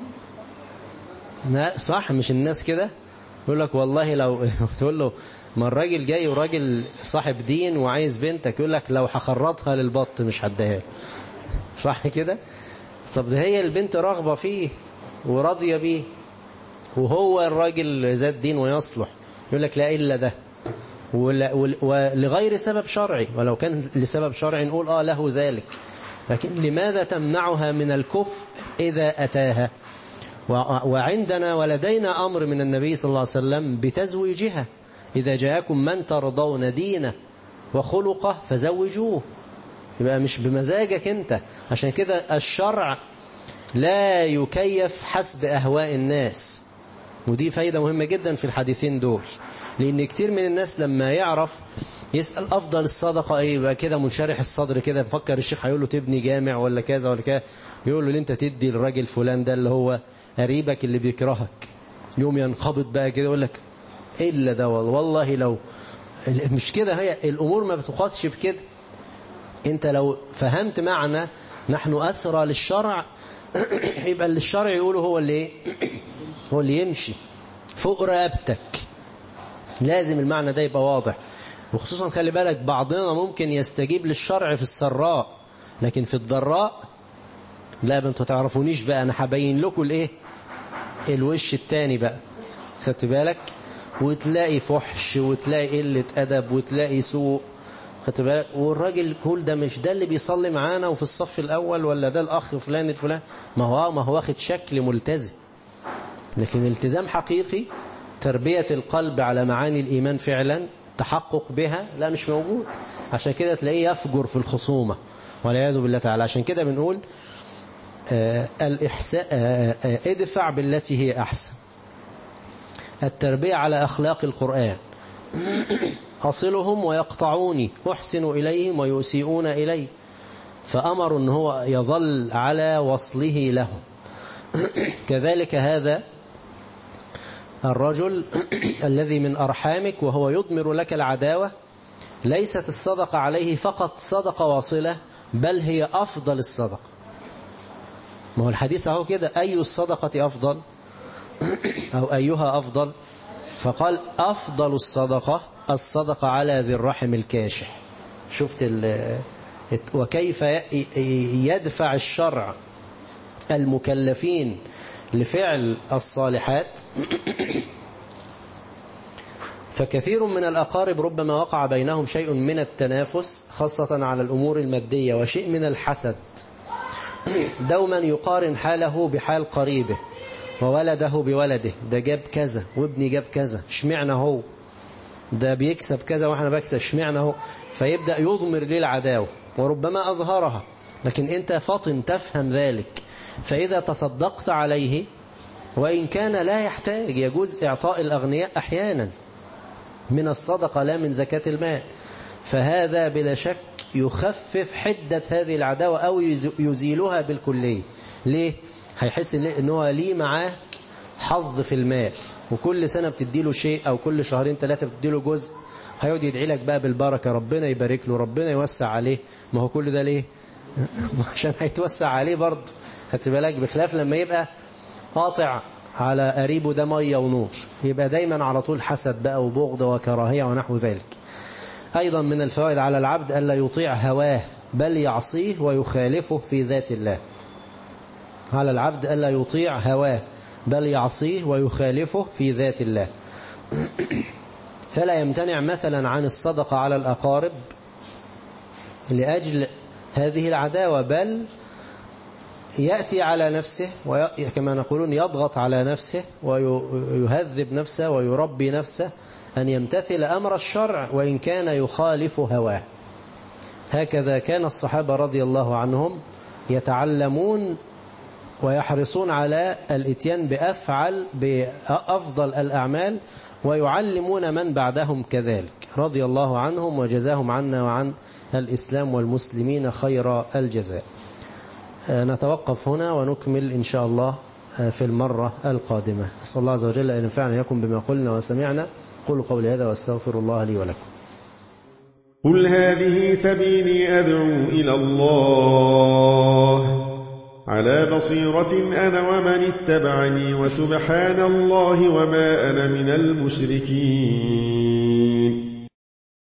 صح؟ مش الناس كده يقول لك والله لو تقول له ما الراجل جاي وراجل صاحب دين وعايز بنتك، يقول لك لو هخرطها للبط مش هديها. صح كده؟ طب ده هي البنت راغبة فيه وراضية بيه، وهو الراجل ذات دين ويصلح، يقول لك لا إلا ده، ولغير سبب شرعي. ولو كان لسبب شرعي نقول له ذلك، لكن لماذا تمنعها من الكفء إذا أتاها؟ وعندنا ولدينا أمر من النبي صلى الله عليه وسلم بتزويجها، إذا جاءكم من ترضون دينه وخلقه فزوجوه. يبقى مش بمزاجك انت. عشان كده الشرع لا يكيف حسب أهواء الناس، ودي فايدة مهمة جدا في الحديثين دول. لأن كتير من الناس لما يعرف يسأل أفضل الصدقة إيه، يبقى كده منشرح الصدر كده، مفكر الشيخ هيقول له تبني جامع ولا كذا ولا كذا، يقول له اللي أنت تدي الراجل فلان ده اللي هو قريبك اللي بيكرهك، يوم ينقبض بقى كده يقول لك إلا ده والله لو مش كده. هي الأمور ما بتقاسش بكده. أنت لو فهمت معنى نحن أسرى للشرع يبقى اللي الشرع يقوله هو اللي إيه؟ هو اللي يمشي فوق رقبتك. لازم المعنى ده يبقى واضح. وخصوصا خلي بالك بعضنا ممكن يستجيب للشرع في السراء، لكن في الضراء لا، انتوا تعرفونيش بقى، انا هبين لكم الايه الوش التاني بقى. خدت بالك؟ وتلاقي فحش وتلاقي قلة أدب وتلاقي سوء. خدت بالك؟ والراجل كل ده مش ده اللي بيصلي معانا وفي الصف الأول، ولا ده الأخ فلان الفلان، ما هو واخد شكل ملتزم، لكن التزام حقيقي تربية القلب على معاني الإيمان فعلا تحقق بها لا، مش موجود. عشان كده تلاقيه يفجر في الخصومة والعياذ بالله تعالى. عشان كده بنقول ادفع بالتي هي أحسن. التربية على أخلاق القرآن. أصلهم ويقطعوني، أحسن إليهم ويسيئون إلي، فأمر أن هو يظل على وصله لهم. كذلك هذا الرجل الذي من أرحامك وهو يضمر لك العداوة، ليست الصدقة عليه فقط صدقة واصلة، بل هي أفضل الصدقة. ما هو الحديث اهو كده، أي الصدقة أفضل أو أيها أفضل؟ فقال أفضل الصدقة على ذي الرحم الكاشح. شفت وكيف يدفع الشرع المكلفين لفعل الصالحات. فكثير من الأقارب ربما وقع بينهم شيء من التنافس، خاصة على الأمور المادية، وشيء من الحسد، دوما يقارن حاله بحال قريبه وولده بولده، ده جاب كذا وابني جاب كذا، اشمعنى هو ده بيكسب كذا واحنا بكسب، اشمعنى هو، فيبدأ يضمر ليه العداوة وربما أظهرها. لكن أنت فاطن تفهم ذلك، فإذا تصدقت عليه وإن كان لا يحتاج، يجوز إعطاء الأغنياء أحيانا من الصدقة لا من زكاة المال، فهذا بلا شك يخفف حدة هذه العداوة أو يزيلها بالكلية. ليه؟ هيحس إن هو ليه معاك حظ في المال، وكل سنة بتديله شيء أو كل شهرين ثلاثة بتديله جزء، هيقعد يدعي لك بقى بالبركة، ربنا يبارك له، ربنا يوسع عليه. ما هو كل ده ليه؟ عشان هيتوسع عليه برضه. خدت بالك؟ بخلاف لما يبقى قاطع على قريبه ده مية ونور، يبقى دايما على طول حسد بقى وبغض وكراهية ونحو ذلك. أيضا من الفوائد على العبد ألا يطيع هواه بل يعصيه ويخالفه في ذات الله. على العبد ألا يطيع هواه بل يعصيه ويخالفه في ذات الله. فلا يمتنع مثلا عن الصدقة على الأقارب لأجل هذه العداوة، بل يأتي على نفسه كما نقولون يضغط على نفسه ويهذب نفسه ويربي نفسه أن يمتثل أمر الشرع وإن كان يخالف هواه. هكذا كان الصحابة رضي الله عنهم يتعلمون ويحرصون على الاتيان بأفضل الأعمال، ويعلمون من بعدهم كذلك رضي الله عنهم وجزاهم عنا وعن الإسلام والمسلمين خير الجزاء. نتوقف هنا ونكمل إن شاء الله في المرة القادمة. أسأل الله عز وجل أن ينفعنا إياكم بما قلنا وسمعنا. قولوا قولي هذا واستغفر الله لي ولكم.
قل هذه سبيلي أدعو إلى الله على بصيرة أنا ومن اتبعني، وسبحان الله وما أنا من المشركين.